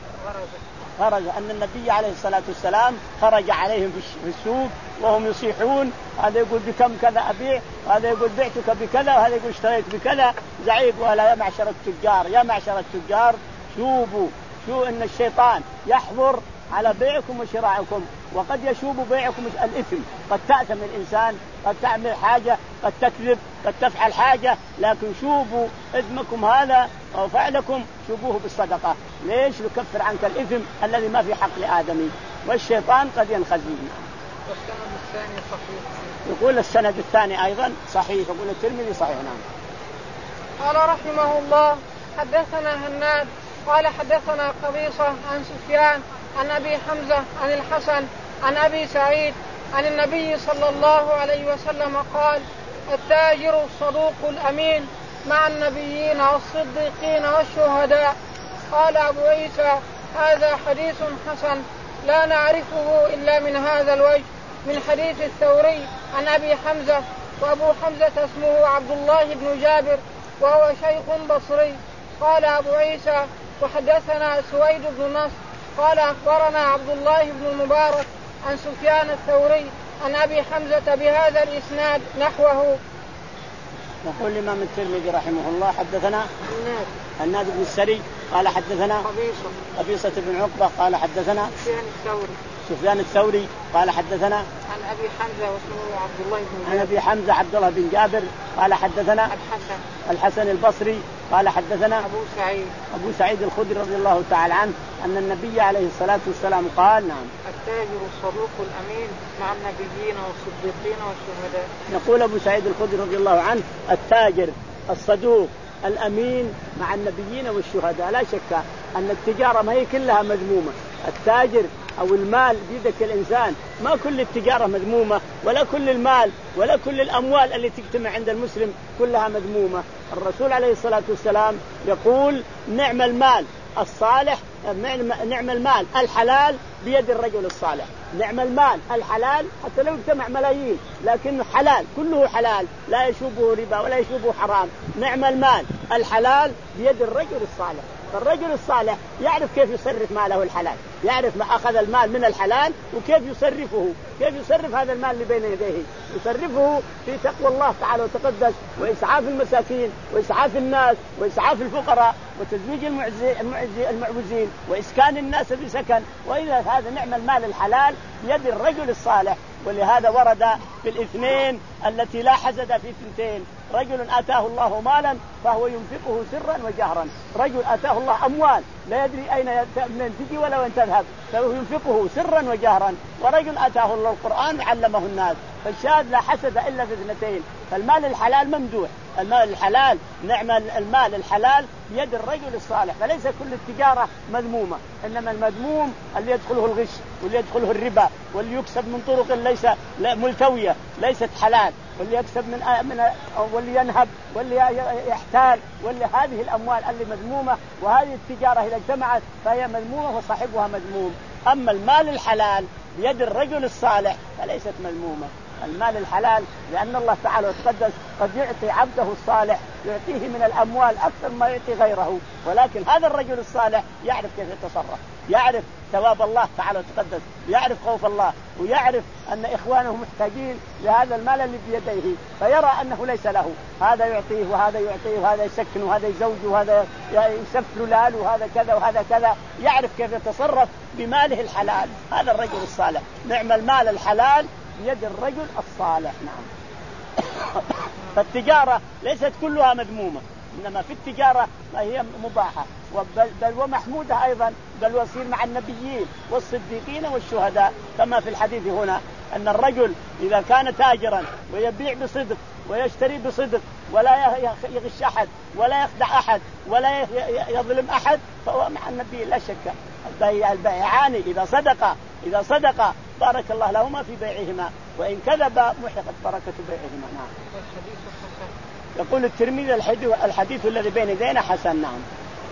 Speaker 2: خرج أن النبي عليه الصلاة والسلام خرج عليهم في السوق وهم يصيحون: هذا يقول بكم كذا أبيع، هذا يقول بعتك بكذا، وهذا يقول اشتريت بكذا. زعيق: ولا يا معشر التجار، يا معشر التجار، شوبوا شو إن الشيطان يحضر على بيعكم وشراعكم، وقد يشوب بيعكم الإثم. قد تأثم الإنسان، قد تعمل حاجة، قد تكذب، قد تفعل حاجة، لكن شوبوا إثمكم هذا أو فعلكم شوبوه بالصدقة. ليش؟ يكفر عنك الإثم الذي ما في حق لآدمي، والشيطان قد ينخزي.
Speaker 1: والسند الثاني صحيح.
Speaker 2: يقول السند الثاني أيضا صحيح، يقول الترمذي صحيح. نعم.
Speaker 1: قال رحمه الله: حدثنا هناد قال حدثنا قبيصة عن سفيان عن أبي حمزة عن الحسن عن أبي سعيد عن النبي صلى الله عليه وسلم قال: التاجر الصدوق الأمين مع النبيين والصديقين والشهداء. قال أبو عيسى: هذا حديث حسن لا نعرفه إلا من هذا الوجه، من حديث الثوري عن أبي حمزة، وأبو حمزة اسمه عبد الله بن جابر وهو شيخ بصري. قال أبو عيسى: وحدثنا سويد بن نصر قال أخبرنا عبد الله بن المبارك عن سفيان الثوري عن أبي حمزة بهذا الإسناد نحوه.
Speaker 2: يقول الإمام الترمذي رحمه الله: حدثنا
Speaker 1: الناد
Speaker 2: الناد بن السري قال حدثنا
Speaker 1: قبيصة
Speaker 2: قبيصة بن عقبة قال حدثنا
Speaker 1: سفيان الثوري
Speaker 2: سفيان الثوري قال حدثنا
Speaker 1: عن أبي حمزة واسمه عبد الله بن جابر
Speaker 2: عن أبي حمزة عبد الله بن جابر قال حدثنا
Speaker 1: الحسن
Speaker 2: الحسن البصري قال حدثنا
Speaker 1: أبو سعيد
Speaker 2: أبو سعيد الخدري رضي الله تعالى عنه أن النبي عليه الصلاة والسلام قال: نعم،
Speaker 1: التاجر الصدوق الأمين مع النبيين والصديقين والشهداء.
Speaker 2: يقول أبو سعيد الخدري رضي الله عنه: التاجر الصدوق الأمين مع النبيين والشهداء. لا شك أن التجارة ما هي كلها مذمومة، التاجر أو المال بيدك الإنسان ما كل التجارة مذمومة، ولا كل المال ولا كل الأموال اللي تجتمع عند المسلم كلها مذمومة. الرسول عليه الصلاة والسلام يقول: نعم المال الصالح، نعم المال الحلال بيد الرجل الصالح. نعم المال الحلال حتى لو اجتمع ملايين لكنه حلال، كله حلال، لا يشوبه ربا ولا يشوبه حرام. نعم المال الحلال بيد الرجل الصالح. فالرجل الصالح يعرف كيف يصرف ماله الحلال، يعرف ما أخذ المال من الحلال وكيف يصرفه، كيف يصرف هذا المال اللي بين يديه، يصرفه في تقوى الله تعالى وتقدس، وإسعاف المساكين، وإسعاف الناس، وإسعاف الفقراء، وتزويج المعوزين، وإسكان الناس بسكن. وإذا هذا نعم المال الحلال بيد الرجل الصالح. ولهذا ورد في الاثنين التي لا حسد في ثنتين: رجل آتاه الله مالا فهو ينفقه سرا وجهرا. رجل آتاه الله أموال لا يدري أين تجي ولا وين تذهب، فهو ينفقه سرا وجهرا. ورجل آتاه الله القرآن وعلمه الناس. فالشاهد لا حسد إلا في اثنتين. فالمال الحلال ممدوح، المال الحلال نعم، المال الحلال بيد الرجل الصالح. فليس كل التجارة مذمومة، إنما المذموم اللي يدخله الغش واللي يدخله الربا واللي يكسب من طرق ليس ملتوية ليست حلال، واللي يكسب من من واللي ينهب واللي يحتال، واللي هذه الأموال اللي مذمومة. وهذه التجارة إذا اجتمعت فهي مذمومة وصاحبها مذموم. أما المال الحلال بيد الرجل الصالح فليست مذمومة. المال الحلال لأن الله تعالى وتقدس قد يعطي عبده الصالح، يعطيه من الأموال أكثر ما يعطي غيره، ولكن هذا الرجل الصالح يعرف كيف يتصرف، يعرف ثواب الله تعالى وتقدس، يعرف خوف الله، ويعرف أن إخوانه محتاجين لهذا المال اللي بيديه، فيرى أنه ليس له، هذا يعطيه وهذا يعطيه وهذا يسكن وهذا يزوج وهذا يسفل لال وهذا كذا وهذا كذا. يعرف كيف يتصرف بماله الحلال. هذا الرجل الصالح. نعم المال الحلال بيد الرجل الصالح. نعم. فالتجارة ليست كلها مذمومة، إنما في التجارة ما هي مباحة بل ومحمودة أيضا، بل وصير مع النبيين والصديقين والشهداء، كما في الحديث هنا أن الرجل إذا كان تاجرا ويبيع بصدق ويشتري بصدق ولا يغش أحد ولا يخدع أحد ولا يظلم أحد فهو مع النبي لا شك. البيعان إذا صدقا إذا صدقا بارك الله لهما في بيعهما، وإن كذبا محقت بركة بيعهما. نعم. يقول الترمذي الحديث الذي بين يدينا حسن. نعم.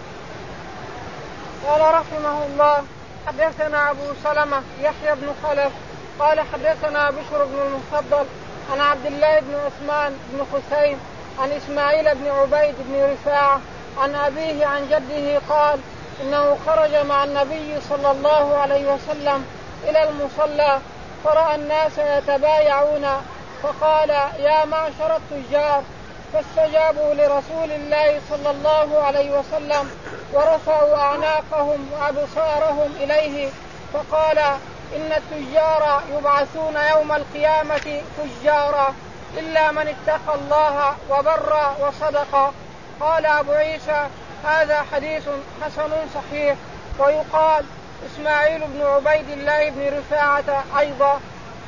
Speaker 1: قال رحمه الله: حدثنا أبو سلمة يحيى بن خلف قال حدثنا بشر بن المفضل عن عبد الله بن عثمان بن حسين عن إسماعيل بن عبيد بن رفاعة عن أبيه عن جده قال: إنه خرج مع النبي صلى الله عليه وسلم إلى المصلى فرأى الناس يتبايعون فقال: يا معشر التجار، فاستجابوا لرسول الله صلى الله عليه وسلم ورفعوا أعناقهم وأبصارهم إليه فقال: إن التجار يبعثون يوم القيامة فجارا إلا من اتقى الله وبر وصدق. قال أبو عيسى: هذا حديث حسن صحيح. ويقال إسماعيل بن عبيد الله بن رفاعة أيضا.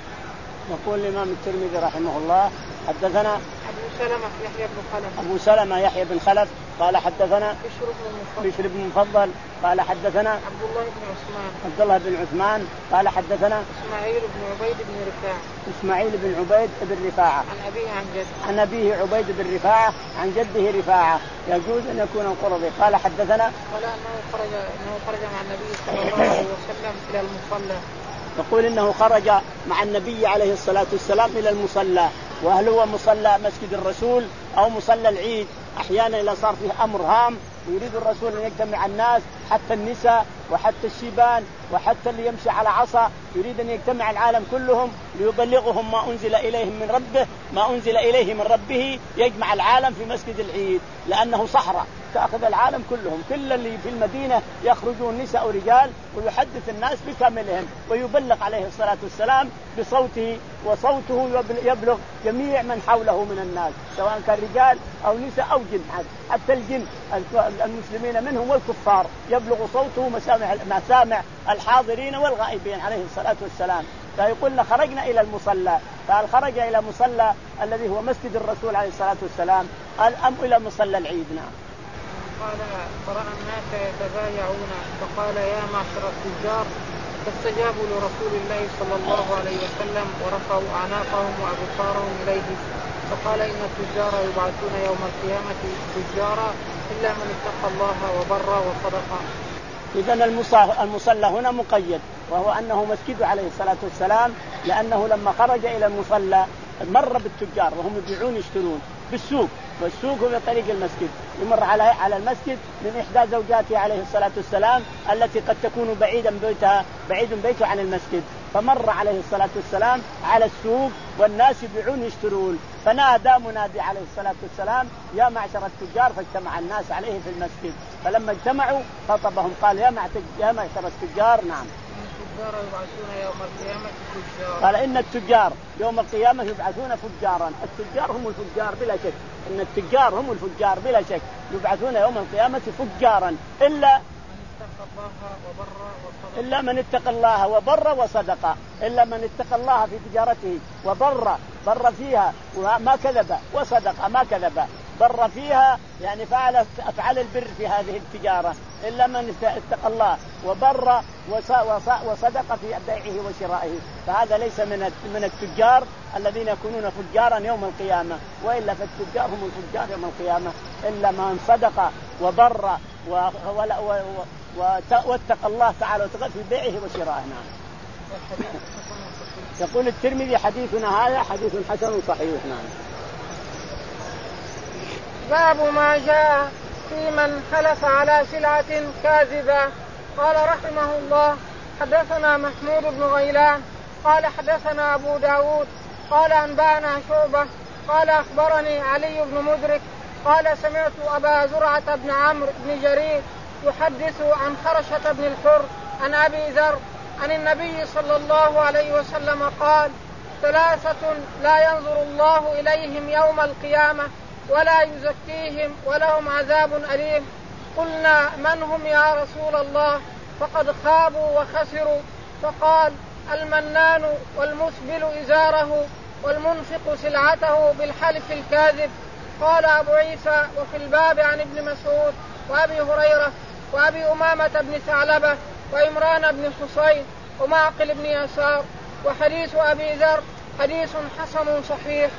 Speaker 2: يقول الإمام الترمذي رحمه الله: حدثنا
Speaker 1: أبو سلمة يحيى بن خلف
Speaker 2: أبو سلمة يحيى بن خلف قال حدثنا
Speaker 1: بشر بن
Speaker 2: بشر بن مفضل قال حدثنا
Speaker 1: عبد الله بن عثمان
Speaker 2: عبد الله بن عثمان قال حدثنا
Speaker 1: إسماعيل بن عبيد بن رفاعة
Speaker 2: إسماعيل بن عبيد بن رفاعة
Speaker 1: عن أبيه عن جده
Speaker 2: عن أبيه عبيد بن رفاعة عن جده رفاعة، يجوز أن يكون القرظي. قال حدثنا
Speaker 1: قال أنه خرج أنه خرج مع النبي صلى الله عليه وسلم إلى المصلى.
Speaker 2: يقول إنه خرج مع النبي عليه الصلاة والسلام إلى المصلى، وهل هو مصلى مسجد الرسول أو مصلى العيد؟ أحيانا إذا صار فيه أمر هام ويريد الرسول أن يجتمع الناس حتى النساء وحتى الشيبان وحتى اللي يمشي على عصا، يريد أن يجتمع العالم كلهم ليبلغهم ما أنزل إليهم من ربه ما أنزل إليه من ربه، يجمع العالم في مسجد العيد لأنه صحراء تأخذ العالم كلهم، كل اللي في المدينة يخرجون نساء ورجال ويحدث الناس بكاملهم ويبلغ عليه الصلاة والسلام بصوته، وصوته يبلغ جميع من حوله من الناس سواء كان رجال أو نساء أو جن، حتى الجن المسلمين منهم والكفار يبلغ صوته مسامع, مسامع الحاضرين والغائبين عليه الصلاة والسلام. فيقول خرجنا إلى المصلى، فهل خرج إلى مصلى الذي هو مسجد الرسول عليه الصلاة والسلام أم إلى مصلى العيد؟ نعم.
Speaker 1: قال: فرأى الناس يتبايعون فقال: يا معشر التجار، فاستجابوا لرسول الله صلى الله عليه وسلم ورفعوا أعناقهم وأبصارهم إليه فقال: إن التجار يبعثون يوم القيامة تجارا إلا من اتقى الله وبر وصدق.
Speaker 2: إذن المصلى هنا مقيد، وهو أنه مسجد عليه الصلاة والسلام، لأنه لما خرج إلى المصلى مر بالتجار وهم يبيعون يشترون بالسوق، والسوق هو طريق المسجد، يمر على على المسجد من إحدى زوجاته عليه الصلاة والسلام التي قد تكون بعيدا بيتها بعيد بيته عن المسجد، فمر عليه الصلاة والسلام على السوق والناس يبيعون يشترون، فنادى منادي عليه الصلاة والسلام: يا معشر التجار، فاجتمع الناس عليه في المسجد، فلما اجتمعوا خطبهم قال: يا معشر التجار. نعم.
Speaker 1: التجار يبعثون يوم القيامة فجارا.
Speaker 2: قال إن التجار يوم القيامة يبعثون فجارا. التجار هم الفجار بلا شك، إن التجار هم الفجار بلا شك، يبعثون يوم القيامة فجارا إلا إلا من اتقى الله وبر وصدق. إلا من اتقى الله في تجارته وبر بر فيها وما كذب، وصدق ما كذب، بر فيها يعني فعل أفعال البر في هذه التجارة. إلا من اتقى الله وبر وصدق في بيعه وشرائه، فهذا ليس من من التجار الذين يكونون فجارا يوم القيامة، وإلا فالتجار هم الفجار يوم القيامة. إلا من صدق وبر واتقى الله تعالى وتقى في بيعه وشرائه. يقول الترمذي حديثنا هذا حديث حسن صحيح. نعم.
Speaker 1: باب ما جاء في من حلف على سلعة كاذبة. قال رحمه الله حدثنا محمود بن غيلان قال حدثنا أبو داود قال أنبأنا شعبة قال أخبرني علي بن مدرك قال سمعت أبا زرعة بن عمرو بن جرير يحدث عن خرشة بن الحر عن أبي ذر عن النبي صلى الله عليه وسلم قال ثلاثة لا ينظر الله إليهم يوم القيامة ولا يزكيهم ولهم عذاب أليم. قلنا من هم يا رسول الله؟ فقد خابوا وخسروا. فقال المنان والمسبل إزاره والمنفق سلعته بالحلف الكاذب. قال أبو عيسى وفي الباب عن ابن مسعود وأبي هريرة وأبي أمامة بن ثعلبة وإمران بن حصين ومعقل بن يسار. وحديث أبي ذر حديث حسن صحيح.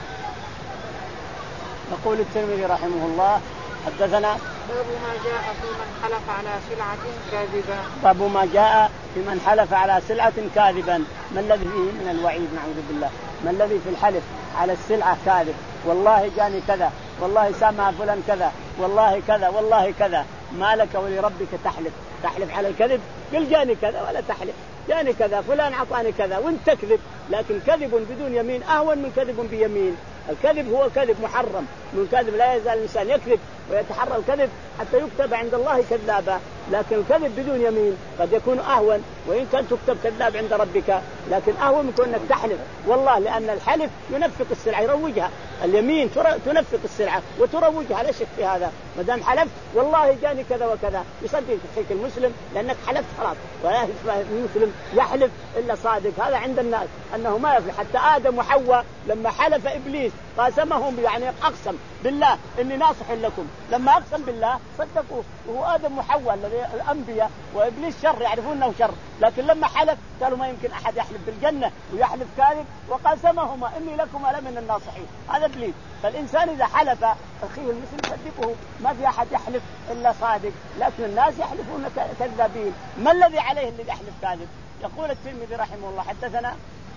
Speaker 2: يقول الترمذي رحمه الله حدثنا
Speaker 1: باب ما جاء في من حلف على سلعة كاذبة.
Speaker 2: باب ما جاء في من حلف على سلعة كاذبا. ما الذي فيه من الوعيد؟ نعوذ بالله. ما الذي في الحلف على السلعة كاذب؟ والله جاني كذا، والله سامع فلان كذا، والله كذا، والله كذا. ما لك ولربك تحلف؟ تحلف على الكذب؟ قل جاني كذا ولا تحلف، جاني كذا فلان عطاني كذا وانت تكذب. لكن كذب بدون يمين أهون من كذب بيمين. الكذب هو كذب محرم، من كذب لا يزال الإنسان يكذب ويتحرى الكذب حتى يكتب عند الله كذابا. لكن الكذب بدون يمين قد يكون أهون، وإن كان تكتب كذاب عند ربك لكن أهون من أنك تحلف. والله لأن الحلف ينفق السلعة يروجها، اليمين تنفق السلعة وتروجها، لا شك في هذا. ما دام حلفت والله جاني كذا وكذا يصدق فيك المسلم لأنك حلفت خلاص. ولا المسلم يحلف إلا صادق. هذا عند الناس أنه ما يفلح. حتى آدم وحواء لما حلف إبليس قاسمهم يعني أقسم بالله إني ناصح لكم، لما أقسم بالله صدقوه. وهو آدم وحواء الذي الأنبياء وإبليس شر يعرفون أنه شر، لكن لما حلف قالوا ما يمكن أحد يحلف بالجنة ويحلف كاذب، وقاسمهما إني لكما لمن الناصحين. هذا إبليس. فالإنسان إذا حلف أخيه المسلم صدقه، ما في أحد يحلف إلا صادق، لكن الناس يحلفون كذابين. ما الذي عليه اللي يحلف كاذب؟ يقول الترمذي رحمه الله حدثنا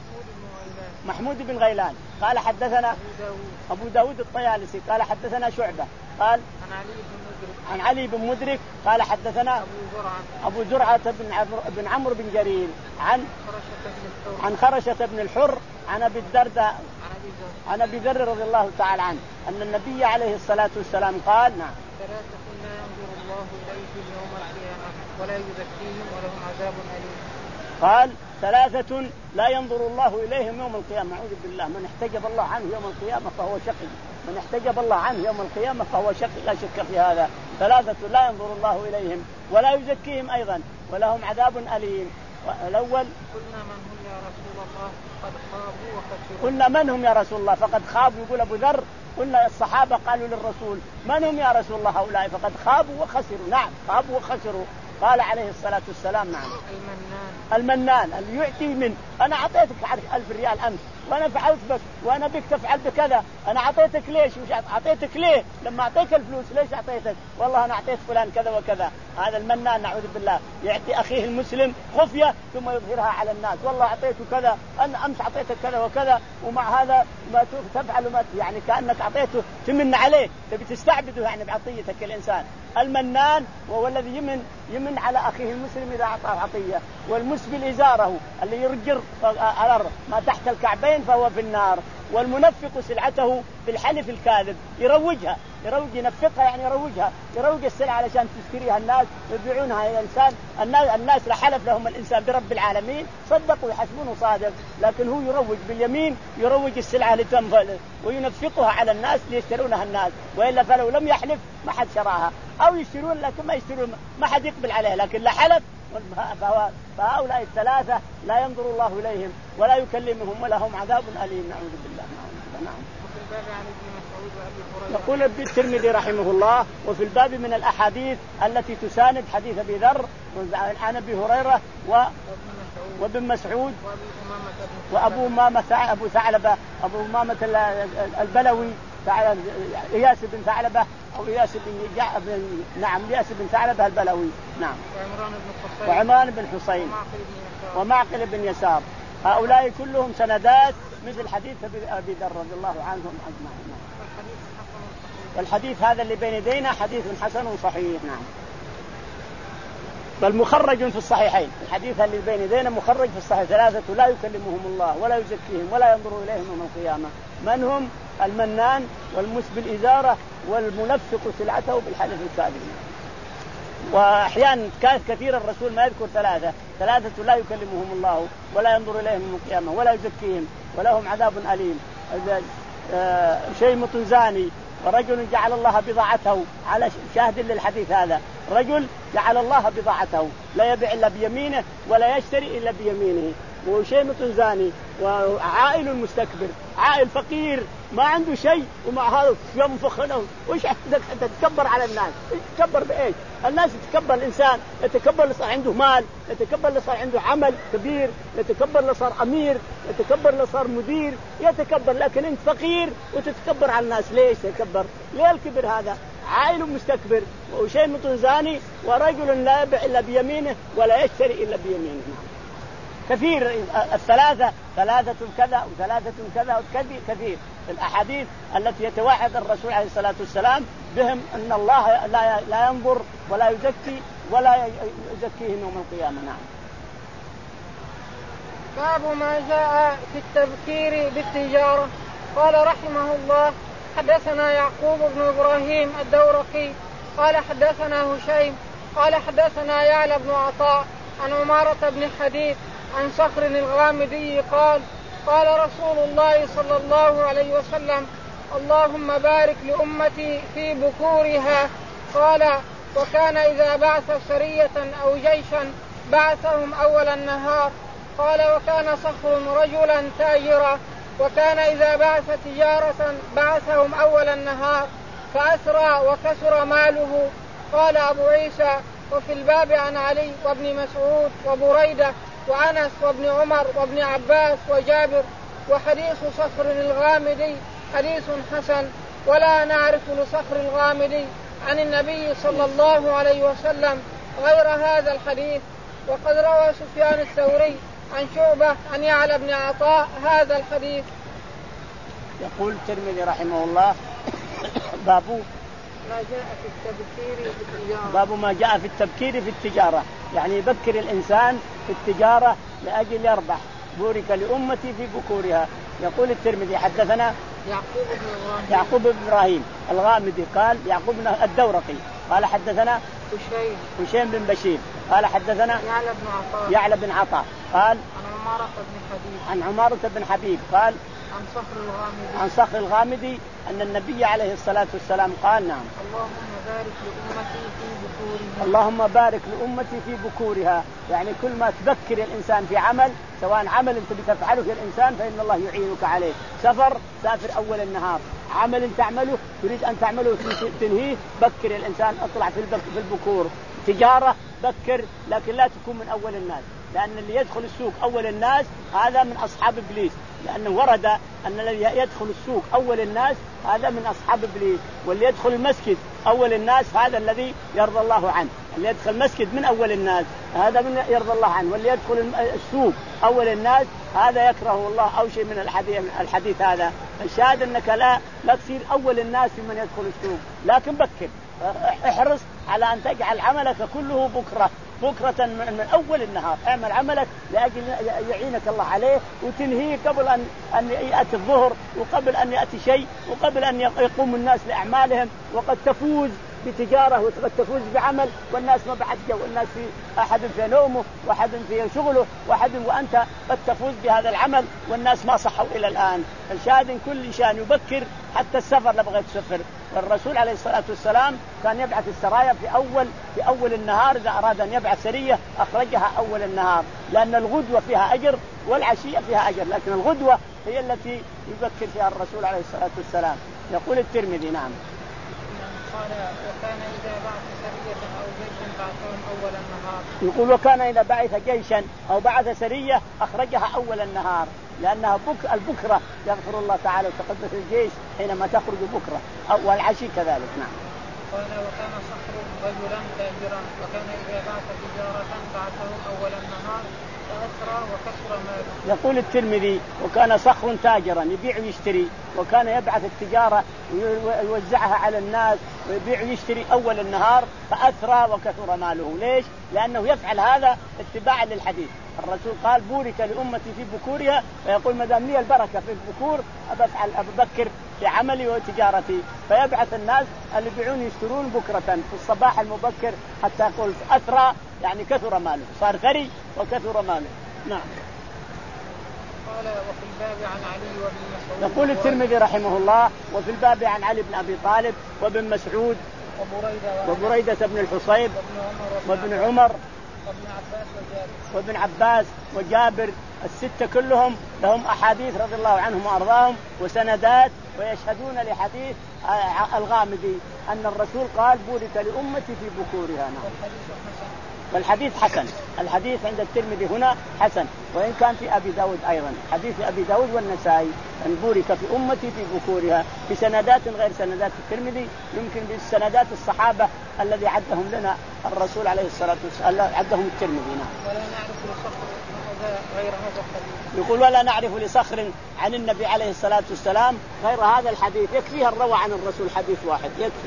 Speaker 2: محمود بن غيلان قال حدثنا أبو داود الطيالسي قال حدثنا شعبة قال عن علي بن مدرك قال حدثنا أبو زرعة بن عمرو بن جرير عن عن خرشة بن الحر عن أبي الدرداء عن أبي ذر رضي الله تعالى عنه أن النبي عليه الصلاة والسلام قال نعم
Speaker 1: ثلاثة لا ينظر الله إليهم يوم القيامة ولا يزكيهم ولهم عذاب أليم.
Speaker 2: قال ثلاثة لا ينظر الله إليهم يوم القيامة. أعوذ بالله. من احتجب الله عنه يوم القيامة فهو شقي، من احتجب الله عنه يوم القيامة فهو شقي، لا شك في هذا. ثلاثة لا ينظر الله إليهم ولا يزكيهم أيضا ولهم عذاب أليم. الأول
Speaker 1: قلنا من هم يا رسول الله قد خابوا وخسروا.
Speaker 2: قلنا من هم يا رسول الله فقد خابوا. يقول أبو ذر قلنا الصحابة قالوا للرسول من هم يا رسول الله هؤلاء؟ فقد خابوا وخسروا. نعم خابوا وخسروا. قال عليه الصلاة والسلام نعم المنان المنان اللي يعطي من أنا أعطيتك ألف ريال أمس وأنا فعلت بك وأنا بك تفعل بكذا، أنا أعطيتك ليش؟ مش أعطيتك ليه؟ لما أعطيك الفلوس ليش أعطيتك؟ والله أنا أعطيت فلان كذا وكذا. هذا المنان نعوذ بالله، يعطي أخيه المسلم خفية ثم يظهرها على الناس. والله أعطيته كذا، أنا أمس أعطيتك كذا وكذا، ومع هذا ما تفعل ما يعني كأنك أعطيته تمن عليه، تبي تستعبده يعني بعطيتك الإنسان. المنان وهو الذي يمن يمن على أخيه المسلم إذا أعطاه عطية. والمسبل إزاره اللي يرجر على ما تحت الكعبين فهو في النار. والمنفق سلعته بالحلف الكاذب يروجها يروج ينفقها يعني يروجها يروج السلعة علشان تشتريها الناس يبيعونها إلى الإنسان. الناس الناس لحلف لهم الإنسان برب العالمين صدقوا يحسبونه صادق، لكن هو يروج باليمين يروج السلعة لتنفل وينفقها على الناس ليشترونها الناس، وإلا فلو لم يحلف ما حد شراها، أو يشترون لكن ما يشترون ما حد يقبل عليه، لكن لا حلف. فهؤلاء الثلاثة لا ينظر الله إليهم ولا يكلمهم ولهم عذاب أليم. نعوذ بالله. نعم. يقول الترمذي رحمه الله: وفي الباب من الأحاديث التي تساند حديث أبي ذر عن أبي هريرة وابن مسعود وأبو أمامة أبو ثعلبة أبو أمامة البلوي إياس بن ثعلبة أو إياس بن جع... بن... نعم إياس بن ثعلبة البلوي. نعم. وعمران بن حسين ومعقل بن يسار. هؤلاء كلهم سندات مثل حديث أبي ذر رضي الله عنهم أجمعين. والحديث هذا اللي بين يدينا حديث حسن صحيح. نعم. بل مخرج في الصحيحين. الحديث اللي بين يدينا مخرج في الصحيح: ثلاثة لا يكلمهم الله ولا يزكيهم ولا ينظر إليهم يوم القيامة. من هم؟ المنان والمسبل الإزارة والمنفق سلعته بالحلف الكاذب. وأحيانا كثير الرسول ما يذكر ثلاثة ثلاثة لا يكلمهم الله ولا ينظر إليهم يوم القيامة ولا يزكيهم ولهم عذاب أليم. شيمط زاني ورجل جعل الله بضاعته على شاهد للحديث هذا. رجل جعل الله بضاعته لا يبيع إلا بيمينه ولا يشتري إلا بيمينه. وشيمط زاني وعائل مستكبر عائل فقير ما عنده شيء ومع هذا ينفخ له. وش عندك أنت تتكبر على الناس؟ تتكبر بإيش؟ الناس يتكبر الإنسان يتكبر اللي صار عنده مال، يتكبر اللي صار عنده عمل كبير، يتكبر اللي صار أمير، يتكبر اللي صار مدير، يتكبر. لكن أنت فقير وتتكبر على الناس. ليش تتكبر؟ ليه الكبر هذا؟ عائل مستكبر وشيمط زاني ورجل لا يبيع إلا بيمينه ولا يشتري إلا بيمينه. كثير الثلاثة ثلاثة كذا وثلاثة كذا وكذا كثير الأحاديث التي يتوعد الرسول عليه الصلاة والسلام بهم أن الله لا لا ينظر ولا يزكي ولا يزكيهم يوم القيامة. نعم.
Speaker 1: باب ما جاء في التبكير بالتجارة. قال رحمه الله: حدثنا يعقوب بن إبراهيم الدورقي قال حدثنا هشيم قال حدثنا يعلى بن عطاء عن عمارة بن حديد عن صخر الغامدي قال: قال رسول الله صلى الله عليه وسلم: اللهم بارك لأمتي في بكورها. قال: وكان إذا بعث سرية أو جيشا بعثهم أول النهار. قال: وكان صخر رجلا تاجرا وكان إذا بعث تجارة بعثهم أول النهار فأسرى وكسر ماله. قال أبو عيسى: وفي الباب عن علي وابن مسعود وبريدة وأنس وابن عمر وابن عباس وجابر. وحديث صخر الغامدي حديث حسن ولا نعرف لصخر الغامدي عن النبي صلى الله عليه وسلم غير هذا الحديث. وقد روى سفيان الثوري عن شعبة عن يعلى بن عطاء هذا الحديث.
Speaker 2: يقول الترمذي رحمه الله: باب
Speaker 1: ما جاء في التبكير في التجارة.
Speaker 2: باب ما جاء في التبكير في التجارة، يعني يبكر الإنسان في التجارة لأجل يربح. بورك لأمتي في بكورها. يقول الترمذي: حدثنا
Speaker 1: يعقوب بن إبراهيم
Speaker 2: يعقوب بن إبراهيم الغامدي قال يعقوب بن الدورقي قال حدثنا
Speaker 1: هشيم
Speaker 2: هشيم بن بشير قال حدثنا
Speaker 1: يعلى بن عطاء
Speaker 2: يعلى بن عطاء قال
Speaker 1: عن عمارة بن حبيب
Speaker 2: عن عمارة بن حبيب قال
Speaker 1: عن صخر الغامدي
Speaker 2: عن صخر الغامدي أن النبي عليه الصلاة والسلام قال: نعم،
Speaker 1: اللهم بارك لأمتي في بكورها.
Speaker 2: اللهم بارك لأمتي في بكورها، يعني كل ما تذكر الإنسان في عمل، سواء عمل أنت بتفعله في الإنسان فإن الله يعينك عليه. سفر سافر أول النهار، عمل تعمله تريد أن تعمله تنهيه، بكر الإنسان، أطلع في البكور. تجارة بكر، لكن لا تكون من أول الناس، لأن اللي يدخل السوق أول الناس هذا من أصحاب إبليس، لأنه ورد أن الذي يدخل السوق أول الناس هذا من أصحاب إبليس، واللي يدخل المسجد أول الناس هذا الذي يرضى الله عنه. اللي يدخل المسجد من أول الناس هذا من يرضى الله عنه، واللي يدخل السوق أول الناس هذا يكره الله أو شيء من الحديث, الحديث هذا. الشاهد أنك لا لا تصير أول الناس في من يدخل السوق، لكن بكر، احرص على أن تجعل عملك كله بكرة، بكرة من أول النهار، اعمل عملك لأجل يعينك الله عليه وتنهيه قبل أن أن يأتي الظهر وقبل أن يأتي شيء وقبل أن يقوم الناس لأعمالهم، وقد تفوز بتجارة وقد تفوز بعمل والناس ما بعد جو، الناس في أحد في نومه وأحد في شغله وأحد وأنت قد تفوز بهذا العمل والناس ما صحوا إلى الآن. الشاهد كل شان يبكر حتى السفر لبغى تسفر. والرسول عليه الصلاة والسلام كان يبعث السرايا في أول في أول النهار، إذا أراد أن يبعث سرية أخرجها أول النهار، لأن الغدوة فيها أجر والعشية فيها أجر، لكن الغدوة هي التي يبكر فيها الرسول عليه الصلاة والسلام. يقول الترمذي نعم
Speaker 1: قال وكان إذا بعث سرية أو جيشا بعثهم أول النهار.
Speaker 2: يقول وكان إذا بعث جيشا أو بعث سرية أخرجها أول النهار، لأنها بك البكرة يغفر الله تعالى وتقدس الجيش حينما تخرج بكرة أو والعشي كذلك. نعم.
Speaker 1: قال وكان صخر رجلا تاجرا وكان إذا بعث تجارة بعثهم أول النهار فأسرى وكسر ماله.
Speaker 2: يقول الترمذي وكان صخر تاجرا يبيع ويشتري، وكان يبعث التجارة ويوزعها على الناس ويبيع ويشتري أول النهار فأسرى وكثر ماله. ليش؟ لأنه يفعل هذا اتباعا للحديث. الرسول قال بورك لأمتي في بكورها، ويقول ما دام لي البركة في البكور أبفعل أبكر في عملي وتجارتي، فيبعث الناس اللي يبيعون يشترون بكرة في الصباح المبكر حتى يقول أثرى يعني كثر ماله، صار ثري وكثر ماله. نعم.
Speaker 1: قال وفي الباب عن علي وابن مسعود.
Speaker 2: يقول الترمذي رحمه الله وفي الباب عن علي بن أبي طالب وابن مسعود
Speaker 1: وبريدة,
Speaker 2: وبريدة بن الحصيب
Speaker 1: وابن
Speaker 2: وابن عمر
Speaker 1: وابن عباس وجابر
Speaker 2: وابن عباس وجابر، الستة كلهم لهم أحاديث رضي الله عنهم وأرضاهم وسندات ويشهدون لحديث الغامدي أن الرسول قال بورك لأمتي في بكورها. والحديث حسن، الحديث عند الترمذي هنا حسن، وإن كان في أبي داود أيضا حديث أبي داود والنسائي أن بورك في أمتي في بكورها بسندات غير سندات الترمذي، يمكن بالسندات الصحابة الذي عدهم لنا الرسول عليه الصلاة والسلام عدهم الترمذي.
Speaker 1: ولا نعرف لصخر غير هذا الحديث.
Speaker 2: يقول ولا نعرف لصخر عن النبي عليه الصلاة والسلام غير هذا الحديث، يكفيها الروى عن الرسول حديث واحد يكفي.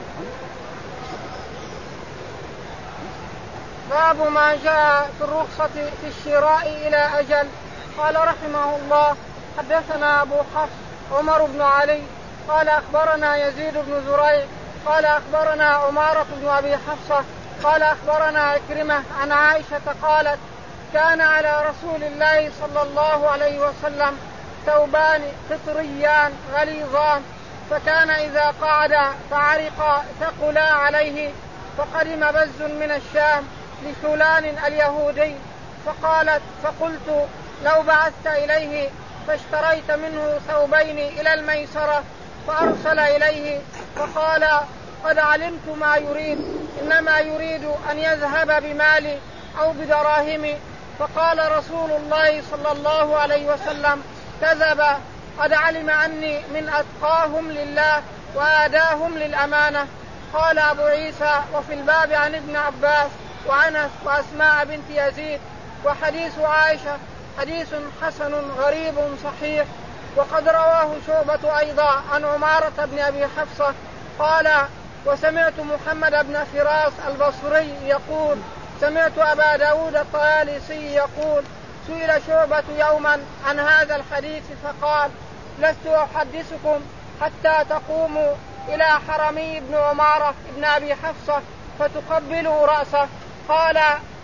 Speaker 1: باب ما جاء في الرخصة في الشراء إلى أجل. قال رحمه الله حدثنا أبو حفص عمر بن علي قال أخبرنا يزيد بن زريع قال أخبرنا عمارة بن أبي حفصة قال أخبرنا إكرمة عن عائشة قالت كان على رسول الله صلى الله عليه وسلم ثوبان قطريان غليظان، فكان إذا قعد فعرق ثقلا عليه، فقدم بز من الشام لفلان اليهودي فقالت فقلت لو بعثت إليه فاشتريت منه ثوبين إلى الميسرة، فأرسل إليه فقال قد علمت ما يريد، إنما يريد أن يذهب بمالي أو بدراهمي. فقال رسول الله صلى الله عليه وسلم كذب، قد علم أني من أتقاهم لله وآداهم للأمانة. قال أبو عيسى وفي الباب عن ابن عباس وعنس وأسماء بنت يزيد. وحديث عائشة حديث حسن غريب صحيح. وقد رواه شعبة أيضا عن عمارة بن أبي حفصة قال وسمعت محمد بن فراس البصري يقول سمعت أبا داود الطيالسي يقول سئل شعبة يوما عن هذا الحديث فقال لست أحدثكم حتى تقوموا إلى حرمي بن عمارة بن أبي حفصة فتقبلوا رأسه. قال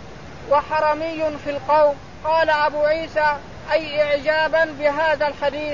Speaker 1: وحرمي في القوم. قال أبو عيسى أي إعجابا بهذا الحديث.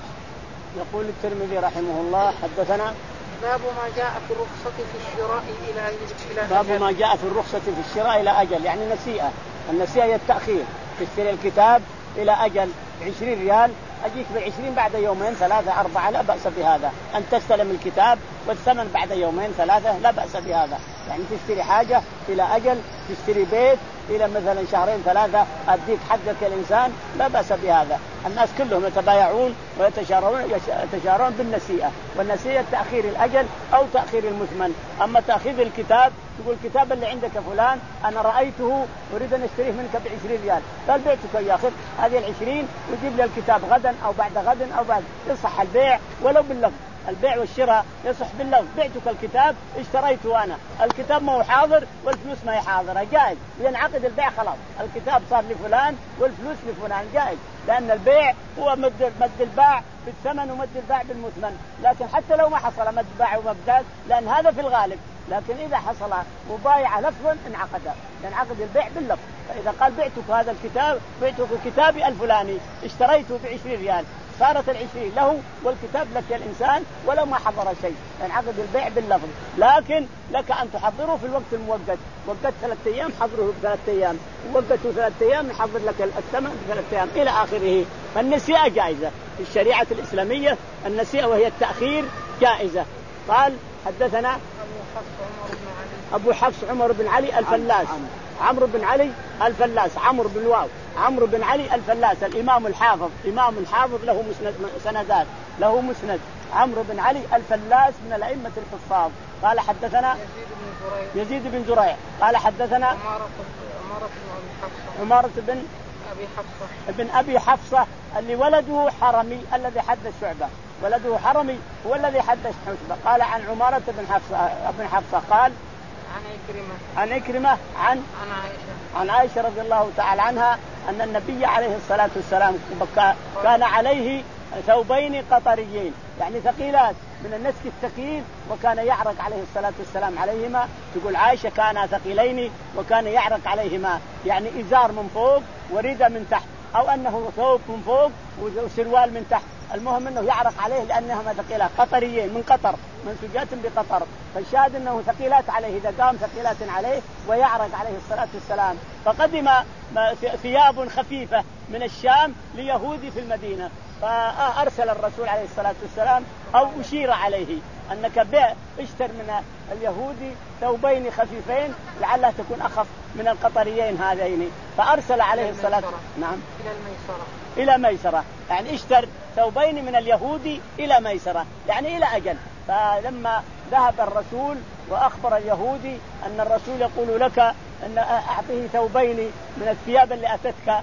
Speaker 2: يقول الترمذي رحمه الله حدثنا
Speaker 1: باب ما جاء في الرخصة في الشراء إلى أجل.
Speaker 2: باب ما جاء في الرخصة في الشراء إلى أجل، يعني نسيئة. النسيئة هي التأخير، تشتري الكتاب إلى أجل عشرين ريال أجيك بالعشرين بعد يومين ثلاثة أربعة لا بأس بهذا. أن تستلم الكتاب والثمن بعد يومين ثلاثة لا بأس بهذا. يعني تشتري حاجة إلى أجل، تشتري بيت إلى مثلا شهرين ثلاثة أديك حقك الإنسان لا بأس بهذا. الناس كلهم يتبايعون ويتشارون يتشارون بالنسيئة، والنسيئة تأخير الأجل أو تأخير المثمن. أما تأخير الكتاب تقول الكتاب اللي عندك فلان أنا رأيته أريد أن أشتريه منك بعشرين ريال، قال بعتك يا أخي هذه العشرين وجيب لي الكتاب غدا أو بعد غد أو بعد، يصح البيع ولو باللفظ البيع والشراء يصح باللفظ، بعتك الكتاب اشتريته أنا، الكتاب ما هو حاضر والفلوس ما هي حاضرة، جائز، ينعقد البيع خلاص، الكتاب صار لفلان والفلوس لفلان، جائز، لأن البيع هو مد مد الباع بالثمن ومد الباع بالمثمن. لكن حتى لو ما حصل مد باع ومبدال، لأن هذا في الغالب، لكن إذا حصل مبايعة لفظا انعقد، ينعقد البيع باللفظ. فإذا قال بعتك هذا الكتاب، بعتك كتابي الفلاني اشتريته بعشرين ريال، صارت العشرين له والكتاب لك يا الإنسان ولو ما حضر شيء، ينعقد البيع باللفظ. لكن لك أن تحضره في الوقت الموقت، وقت ثلاثة أيام حضره بثلاثة أيام، وقته ثلاثة أيام يحضر لك الثمن بثلاثة أيام إلى آخره. فالنسيئة جائزة في الشريعة الإسلامية، النسيئة وهي التأخير جائزة. قال حدثنا أبو حفص عمر بن علي الفلاس، عمرو بن علي الفلاس، عمرو بن واو، عمرو بن علي الفلاس، الإمام الحافظ، إمام الحافظ له مسند سندات، له مسند، عمرو بن علي الفلاس من الأئمة الحفاظ. قال حدثنا يزيد بن زريع قال حدثنا عمارة بن أبي حفصة ابن أبي حفصة اللي ولده حرمي الذي حدث شعبة، ولده حرمي هو الذي حدث شعبة. قال عن عمارة بن حفصة ابن حفصة قال
Speaker 1: عن إكرمة
Speaker 2: عن إكرمة عن
Speaker 1: عن عائشة
Speaker 2: عن عائشة رضي الله تعالى عنها أن النبي عليه الصلاة والسلام كان عليه ثوبين قطريين، يعني ثقيلات من النسك الثقيل، وكان يعرق عليه الصلاة والسلام عليهما. تقول عائشة كانا ثقيلين وكان يعرق عليهما، يعني إزار من فوق وردة من تحت، أو أنه ثوب من فوق وسروال من تحت، المهم أنه يعرق عليه لأنهما ثقيلات قطريين من قطر، منسوجات بقطر، فالشاهد أنه ثقيلات عليه، إذا قام ثقيلات عليه ويعرق عليه الصلاة والسلام. فقدم ثياب خفيفة من الشام ليهودي في المدينة، فأرسل الرسول عليه الصلاة والسلام أو أشير عليه أنك بيع اشتر من اليهودي ثوبين خفيفين لعلها تكون أخف من القطريين هذين، فأرسل عليه الصلاة نعم
Speaker 1: إلى الميسرة
Speaker 2: إلى ميسرة، يعني اشتر ثوبين من اليهودي إلى ميسرة، يعني إلى أجل. فلما ذهب الرسول وأخبر اليهودي أن الرسول يقول لك أن أعطيه ثوبين من الثياب اللي أتتك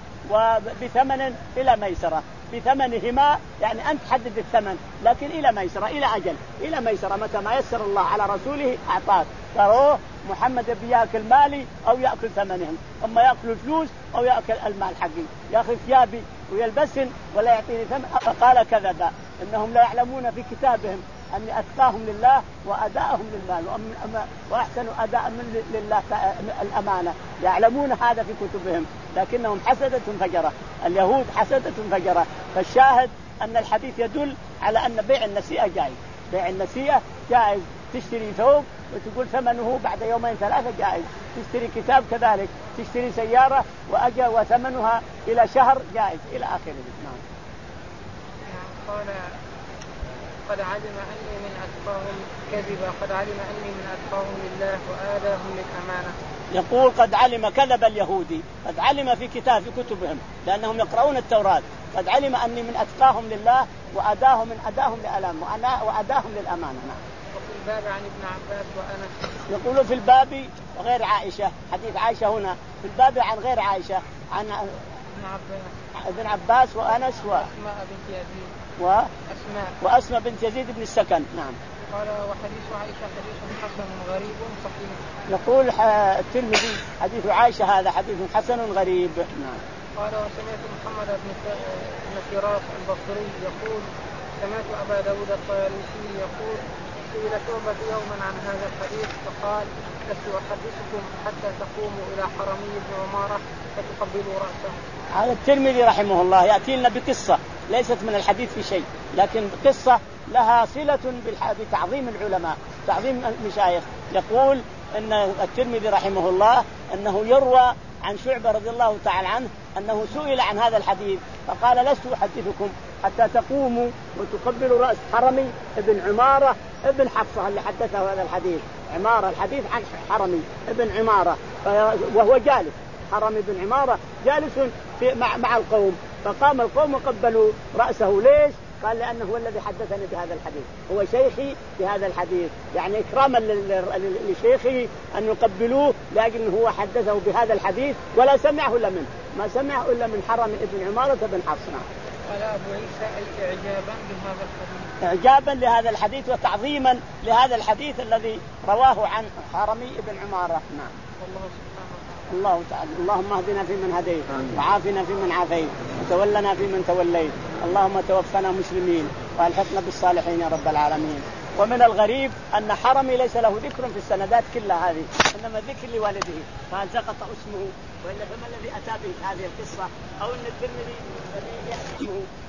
Speaker 2: وبثمن إلى ميسرة، بثمنهما يعني أنت حدد الثمن، لكن إلى ميسرة، إلى أجل، إلى ميسرة، متى ما يسر الله على رسوله أعطاه. تروه محمد بياكل مالي أو يأكل ثمنهم، أما يأكل الفلوس أو يأكل المال حقي، يأخذ ثيابي ويلبسن ولا يعطيني ثمن. فقال كذبا، إنهم لا يعلمون في كتابهم أني أتقاهم لله وأداءهم للمال وأحسن أداء من لله الأمانة، يعلمون هذا في كتبهم، لكنهم حسدة فجرة، اليهود حسدة فجرة. فالشاهد أن الحديث يدل على أن بيع النسيئة جائز، بيع النسيئة جائز، تشتري ثوب وتقول ثمنه بعد يومين ثلاثة جائز، تشتري كتاب كذلك، تشتري سيارة وأجل وثمنها إلى شهر جائز إلى آخره. نعم.
Speaker 1: قال قد علم أني من أتقاهم كذبا، قد علم أني من أتقاهم لله وآداهم للأمانة.
Speaker 2: يقول قد علم كذب اليهودي، قد علم في كتاب في كتبهم لأنهم يقرؤون التوراة، قد علم أني من أتقاهم لله وأداهم من أداهم للأمانة وأداهم للأمانة. نعم.
Speaker 1: وفي الباب عن ابن عباس وأنس.
Speaker 2: يقول في الباب وغير عائشة، حديث عائشة هنا في الباب عن غير عائشة، عن
Speaker 1: ابن عباس
Speaker 2: ابن عباس وأنس
Speaker 1: وأسماء بنت يزيد
Speaker 2: وأسماء وأسماء بنت يزيد بن السكن. نعم.
Speaker 1: قال وحديث عائشة حديث حسن غريب صحيح.
Speaker 2: يقول الترمذي حديث عائشة هذا حديث حسن غريب. نعم.
Speaker 1: قال وسمعت محمد بن فراس البصري يقول سمعت أبا داود الطيالسي يقول سئل شعبة يوما عن هذا الحديث فقال لست أحدثكم حتى تقوموا إلى حرمي بن عمارة فتقبلوا رأسه.
Speaker 2: هذا الترمذي رحمه الله يأتي لنا بقصة ليست من الحديث في شيء، لكن قصة لها صلة بتعظيم العلماء، تعظيم المشايخ. يقول أن الترمذي رحمه الله أنه يروى عن شعبة رضي الله تعالى عنه أنه سئل عن هذا الحديث فقال لست أحدثكم حتى تقوموا وتقبلوا رأس حرمي ابن عمارة ابن حفصة اللي حدثه هذا الحديث. عمارة الحديث عن حرمي ابن عمارة وهو جالس، حرمي ابن عمارة جالس في مع, مع القوم، فقام القوم وقبلوا رأسه. ليش؟ قال لأنه هو الذي حدثني بهذا الحديث، هو شيخي بهذا الحديث، يعني إكراما لشيخه أن يقبلوه لأجل أنه هو حدثه بهذا الحديث ولا سمعه إلا منه، ما سمعه إلا من حرم ابن عمارة بن حفص.
Speaker 1: قال أبو عيسى الإعجابا بهذا الحديث.
Speaker 2: إعجابا لهذا الحديث وتعظيما لهذا الحديث الذي رواه عن حرمي بن عمارة. نعم. الله تعالى. اللهم اهدنا فيمن هديت وعافنا فيمن عافيت وتولنا فيمن توليت، اللهم توفنا مسلمين والحقنا بالصالحين يا رب العالمين. ومن الغريب أن حرمي ليس له ذكر في السندات كلها هذه، إنما ذكر لوالده، فهل سقط اسمه وإلا فما الذي أتى به هذه القصة، أو أن الترمذي الذي اسمه